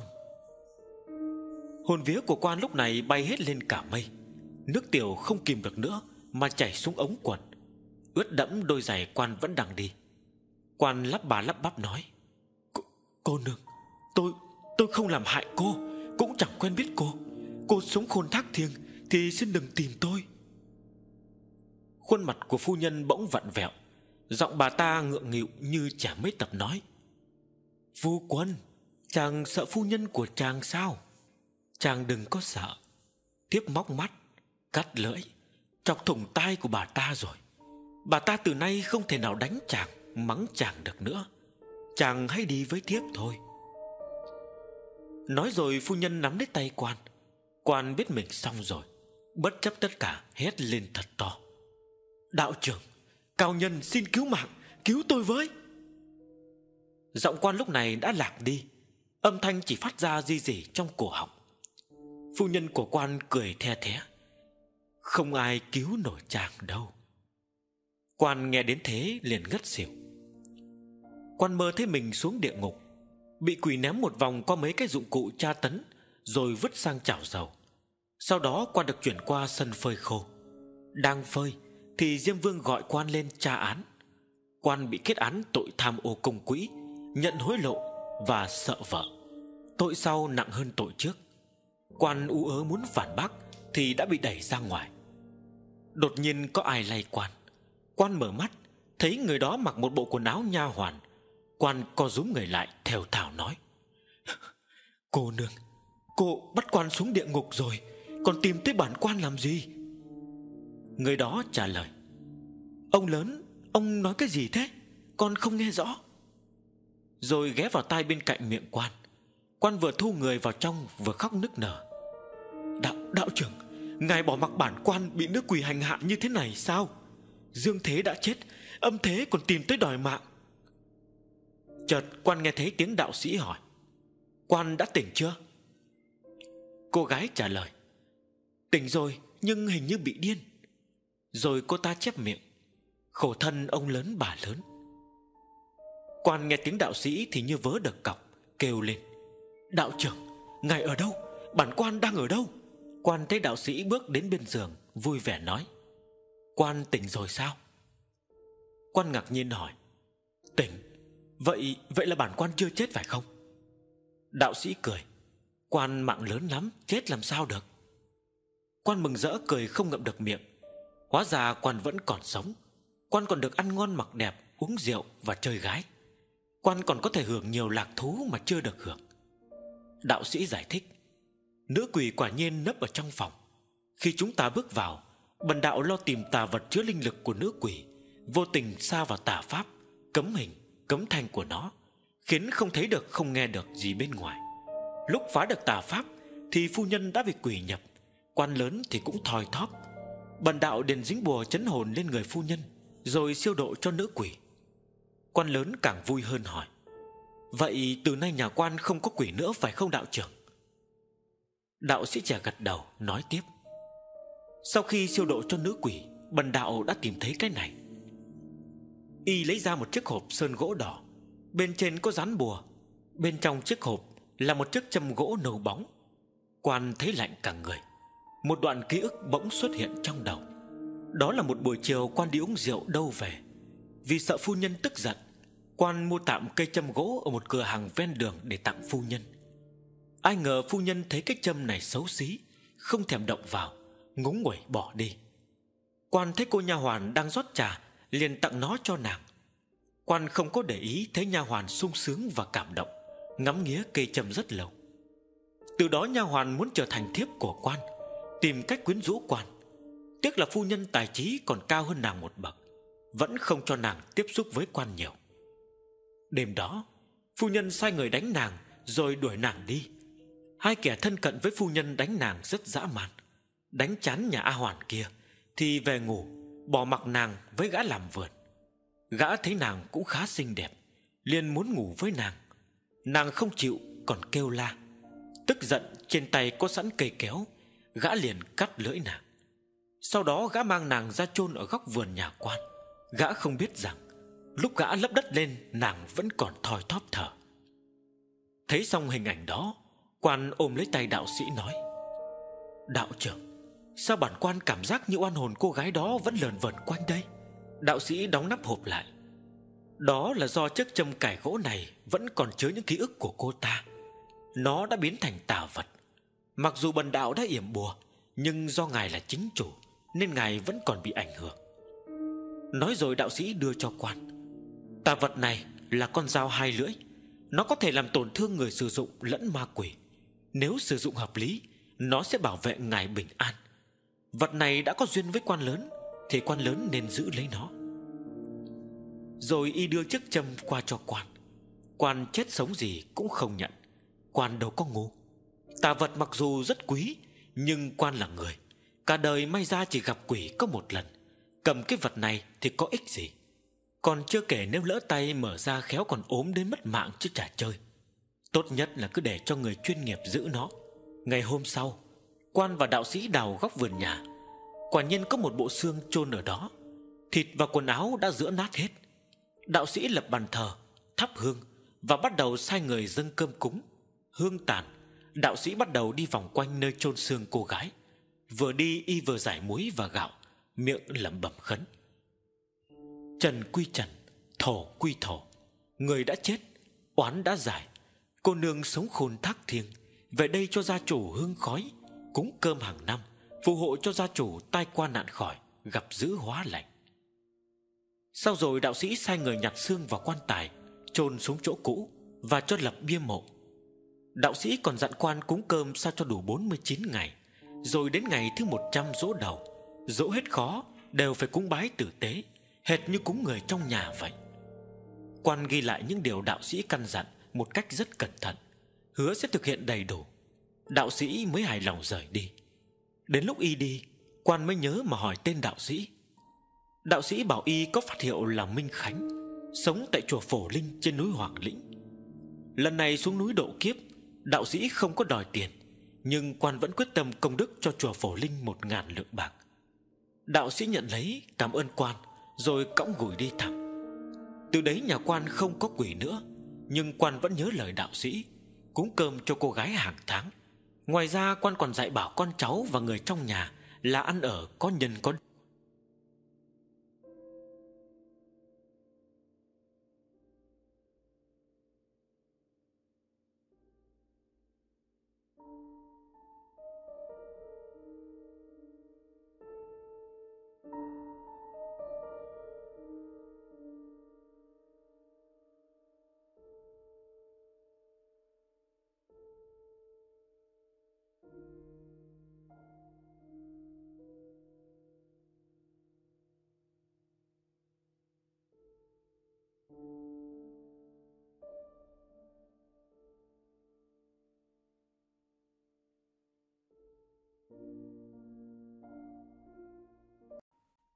Hồn vía của quan lúc này bay hết lên cả mây. Nước tiểu không kìm được nữa mà chảy xuống ống quần, ướt đẫm đôi giày quan vẫn đang đi. Quan lắp bà lắp bắp nói: Cô nương, tôi không làm hại cô, cũng chẳng quen biết cô. Cô sống khôn thác thiêng thì xin đừng tìm tôi." Khuôn mặt của phu nhân bỗng vặn vẹo. Giọng bà ta ngượng nghịu như chả mấy tập nói: "Phu quân, chàng sợ phu nhân của chàng sao? Chàng đừng có sợ. Thiếp móc mắt, cắt lưỡi, chọc thủng tai của bà ta rồi. Bà ta từ nay không thể nào đánh chàng, mắng chàng được nữa. Chàng hãy đi với thiếp thôi." Nói rồi phu nhân nắm lấy tay quan. Quan biết mình xong rồi, bất chấp tất cả hét lên thật to: "Đạo trưởng, cao nhân xin cứu mạng, cứu tôi với!" Giọng quan lúc này đã lạc đi, âm thanh chỉ phát ra ri rỉ trong cổ họng. Phu nhân của quan cười the thé: "Không ai cứu nổi chàng đâu." Quan nghe đến thế liền ngất xỉu. Quan mơ thấy mình xuống địa ngục, bị quỷ ném một vòng qua mấy cái dụng cụ tra tấn, rồi vứt sang chảo dầu. Sau đó quan được chuyển qua sân phơi khô. Đang phơi thì Diêm Vương gọi quan lên tra án. Quan bị kết án tội tham ô công quỹ, nhận hối lộ và sợ vợ. Tội sau nặng hơn tội trước. Quan ú ớ muốn phản bác thì đã bị đẩy ra ngoài. Đột nhiên có ai lay quan. Quan mở mắt, thấy người đó mặc một bộ quần áo nha hoàn. Quan co rúm người lại thều thào nói: "Cô nương, cô bắt quan xuống địa ngục rồi, còn tìm tới bản quan làm gì?" Người đó trả lời: "Ông lớn, ông nói cái gì thế? Con không nghe rõ." Rồi ghé vào tai bên cạnh miệng quan. Quan vừa thu người vào trong vừa khóc nức nở: Đạo trưởng, ngài bỏ mặc bản quan bị nước quỷ hành hạ như thế này sao? Dương thế đã chết, âm thế còn tìm tới đòi mạng." Chợt quan nghe thấy tiếng đạo sĩ hỏi: "Quan đã tỉnh chưa?" Cô gái trả lời: "Tỉnh rồi, nhưng hình như bị điên." Rồi cô ta chép miệng: "Khổ thân ông lớn bà lớn." Quan nghe tiếng đạo sĩ thì như vớ được cọc, kêu lên: "Đạo trưởng, ngài ở đâu? Bản quan đang ở đâu?" Quan thấy đạo sĩ bước đến bên giường, vui vẻ nói: "Quan tỉnh rồi sao?" Quan ngạc nhiên hỏi: Tỉnh? Vậy là bản quan chưa chết phải không? Đạo sĩ cười. Quan mạng lớn lắm, chết làm sao được. Quan mừng rỡ cười không ngậm được miệng. Hóa ra quan vẫn còn sống. Quan còn được ăn ngon mặc đẹp, uống rượu và chơi gái. Quan còn có thể hưởng nhiều lạc thú mà chưa được hưởng. Đạo sĩ giải thích. Nữ quỷ quả nhiên nấp ở trong phòng. Khi chúng ta bước vào, bần đạo lo tìm tà vật chứa linh lực của nữ quỷ, vô tình sa vào tà pháp, cấm hình, cấm thanh của nó, khiến không thấy được không nghe được gì bên ngoài. Lúc phá được tà pháp thì phu nhân đã bị quỷ nhập, quan lớn thì cũng thoi thóp. Bần đạo liền dính bùa chấn hồn lên người phu nhân, rồi siêu độ cho nữ quỷ. Quan lớn càng vui hơn hỏi. Vậy từ nay nhà quan không có quỷ nữa phải không đạo trưởng? Đạo sĩ trẻ gật đầu nói tiếp. Sau khi siêu độ cho nữ quỷ, bần đạo đã tìm thấy cái này. Y lấy ra một chiếc hộp sơn gỗ đỏ, bên trên có dán bùa. Bên trong chiếc hộp là một chiếc châm gỗ nâu bóng. Quan thấy lạnh cả người. Một đoạn ký ức bỗng xuất hiện trong đầu. Đó là một buổi chiều quan đi uống rượu đâu về. Vì sợ phu nhân tức giận, quan mua tạm cây châm gỗ ở một cửa hàng ven đường để tặng phu nhân. Ai ngờ phu nhân thấy cái châm này xấu xí, không thèm động vào, ngúng nguẩy bỏ đi. Quan thấy cô nha hoàn đang rót trà, liền tặng nó cho nàng. Quan không có để ý thấy nha hoàn sung sướng và cảm động, ngắm nghía cây châm rất lâu. Từ đó nha hoàn muốn trở thành thiếp của quan, tìm cách quyến rũ quan. Tiếc là phu nhân tài trí còn cao hơn nàng một bậc, vẫn không cho nàng tiếp xúc với quan nhiều. Đêm đó, phu nhân sai người đánh nàng rồi đuổi nàng đi. Hai kẻ thân cận với phu nhân đánh nàng rất dã man. Đánh chán nhà A Hoàn kia thì về ngủ, bỏ mặc nàng với gã làm vườn. Gã thấy nàng cũng khá xinh đẹp, liền muốn ngủ với nàng. Nàng không chịu còn kêu la. Tức giận trên tay có sẵn cây kéo, gã liền cắt lưỡi nàng. Sau đó gã mang nàng ra chôn ở góc vườn nhà quan. Gã không biết rằng lúc gã lấp đất lên, nàng vẫn còn thoi thóp thở. Thấy xong hình ảnh đó, quan ôm lấy tay đạo sĩ nói. Đạo trưởng, sao bản quan cảm giác như oan hồn cô gái đó vẫn lờn vờn quanh đây? Đạo sĩ đóng nắp hộp lại. Đó là do chiếc châm cài gỗ này vẫn còn chứa những ký ức của cô ta. Nó đã biến thành tà vật. Mặc dù bần đạo đã yểm bùa, nhưng do ngài là chính chủ nên ngài vẫn còn bị ảnh hưởng. Nói rồi đạo sĩ đưa cho quan. Tà vật này là con dao hai lưỡi. Nó có thể làm tổn thương người sử dụng lẫn ma quỷ. Nếu sử dụng hợp lý, nó sẽ bảo vệ ngài bình an. Vật này đã có duyên với quan lớn thì quan lớn nên giữ lấy nó. Rồi y đưa chiếc châm qua cho quan. Quan chết sống gì cũng không nhận. Quan đâu có ngu. Tà vật mặc dù rất quý, nhưng quan là người, cả đời may ra chỉ gặp quỷ có một lần. Cầm cái vật này thì có ích gì. Còn chưa kể nếu lỡ tay mở ra khéo còn ốm đến mất mạng chứ chả chơi. Tốt nhất là cứ để cho người chuyên nghiệp giữ nó. Ngày hôm sau, quan và đạo sĩ đào góc vườn nhà. Quả nhiên có một bộ xương chôn ở đó. Thịt và quần áo đã rữa nát hết. Đạo sĩ lập bàn thờ, thắp hương và bắt đầu sai người dâng cơm cúng. Hương tàn, đạo sĩ bắt đầu đi vòng quanh nơi chôn xương cô gái. Vừa đi y vừa giải muối và gạo, miệng lẩm bẩm khấn. Trần quy trần, thổ quy thổ. Người đã chết, oán đã giải. Cô nương sống khôn thác thiêng, về đây cho gia chủ hương khói, cúng cơm hàng năm, phù hộ cho gia chủ tai qua nạn khỏi, gặp dữ hóa lành. Sau rồi đạo sĩ sai người nhặt xương vào quan tài, chôn xuống chỗ cũ và cho lập bia mộ. Đạo sĩ còn dặn quan cúng cơm sao cho đủ 49 ngày. Rồi đến ngày thứ 100 giỗ đầu, giỗ hết khó đều phải cúng bái tử tế, hệt như cúng người trong nhà vậy. Quan ghi lại những điều đạo sĩ căn dặn một cách rất cẩn thận, hứa sẽ thực hiện đầy đủ. Đạo sĩ mới hài lòng rời đi. Đến lúc y đi, quan mới nhớ mà hỏi tên đạo sĩ. Đạo sĩ bảo y có phạt hiệu là Minh Khánh, sống tại chùa Phổ Linh trên núi Hoàng Lĩnh. Lần này xuống núi độ kiếp, đạo sĩ không có đòi tiền, nhưng quan vẫn quyết tâm công đức cho chùa Phổ Linh 1000 lượng bạc. Đạo sĩ nhận lấy, cảm ơn quan, rồi cõng gùi đi thẳng. Từ đấy nhà quan không có quỷ nữa, nhưng quan vẫn nhớ lời đạo sĩ, cúng cơm cho cô gái hàng tháng. Ngoài ra quan còn dạy bảo con cháu và người trong nhà là ăn ở có nhân có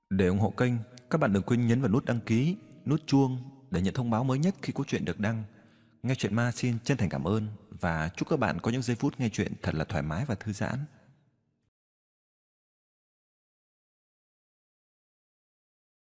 Để ủng hộ kênh, các bạn đừng quên nhấn vào nút đăng ký, nút chuông để nhận thông báo mới nhất khi có chuyện được đăng. Nghe chuyện ma xin chân thành cảm ơn và chúc các bạn có những giây phút nghe chuyện thật là thoải mái và thư giãn.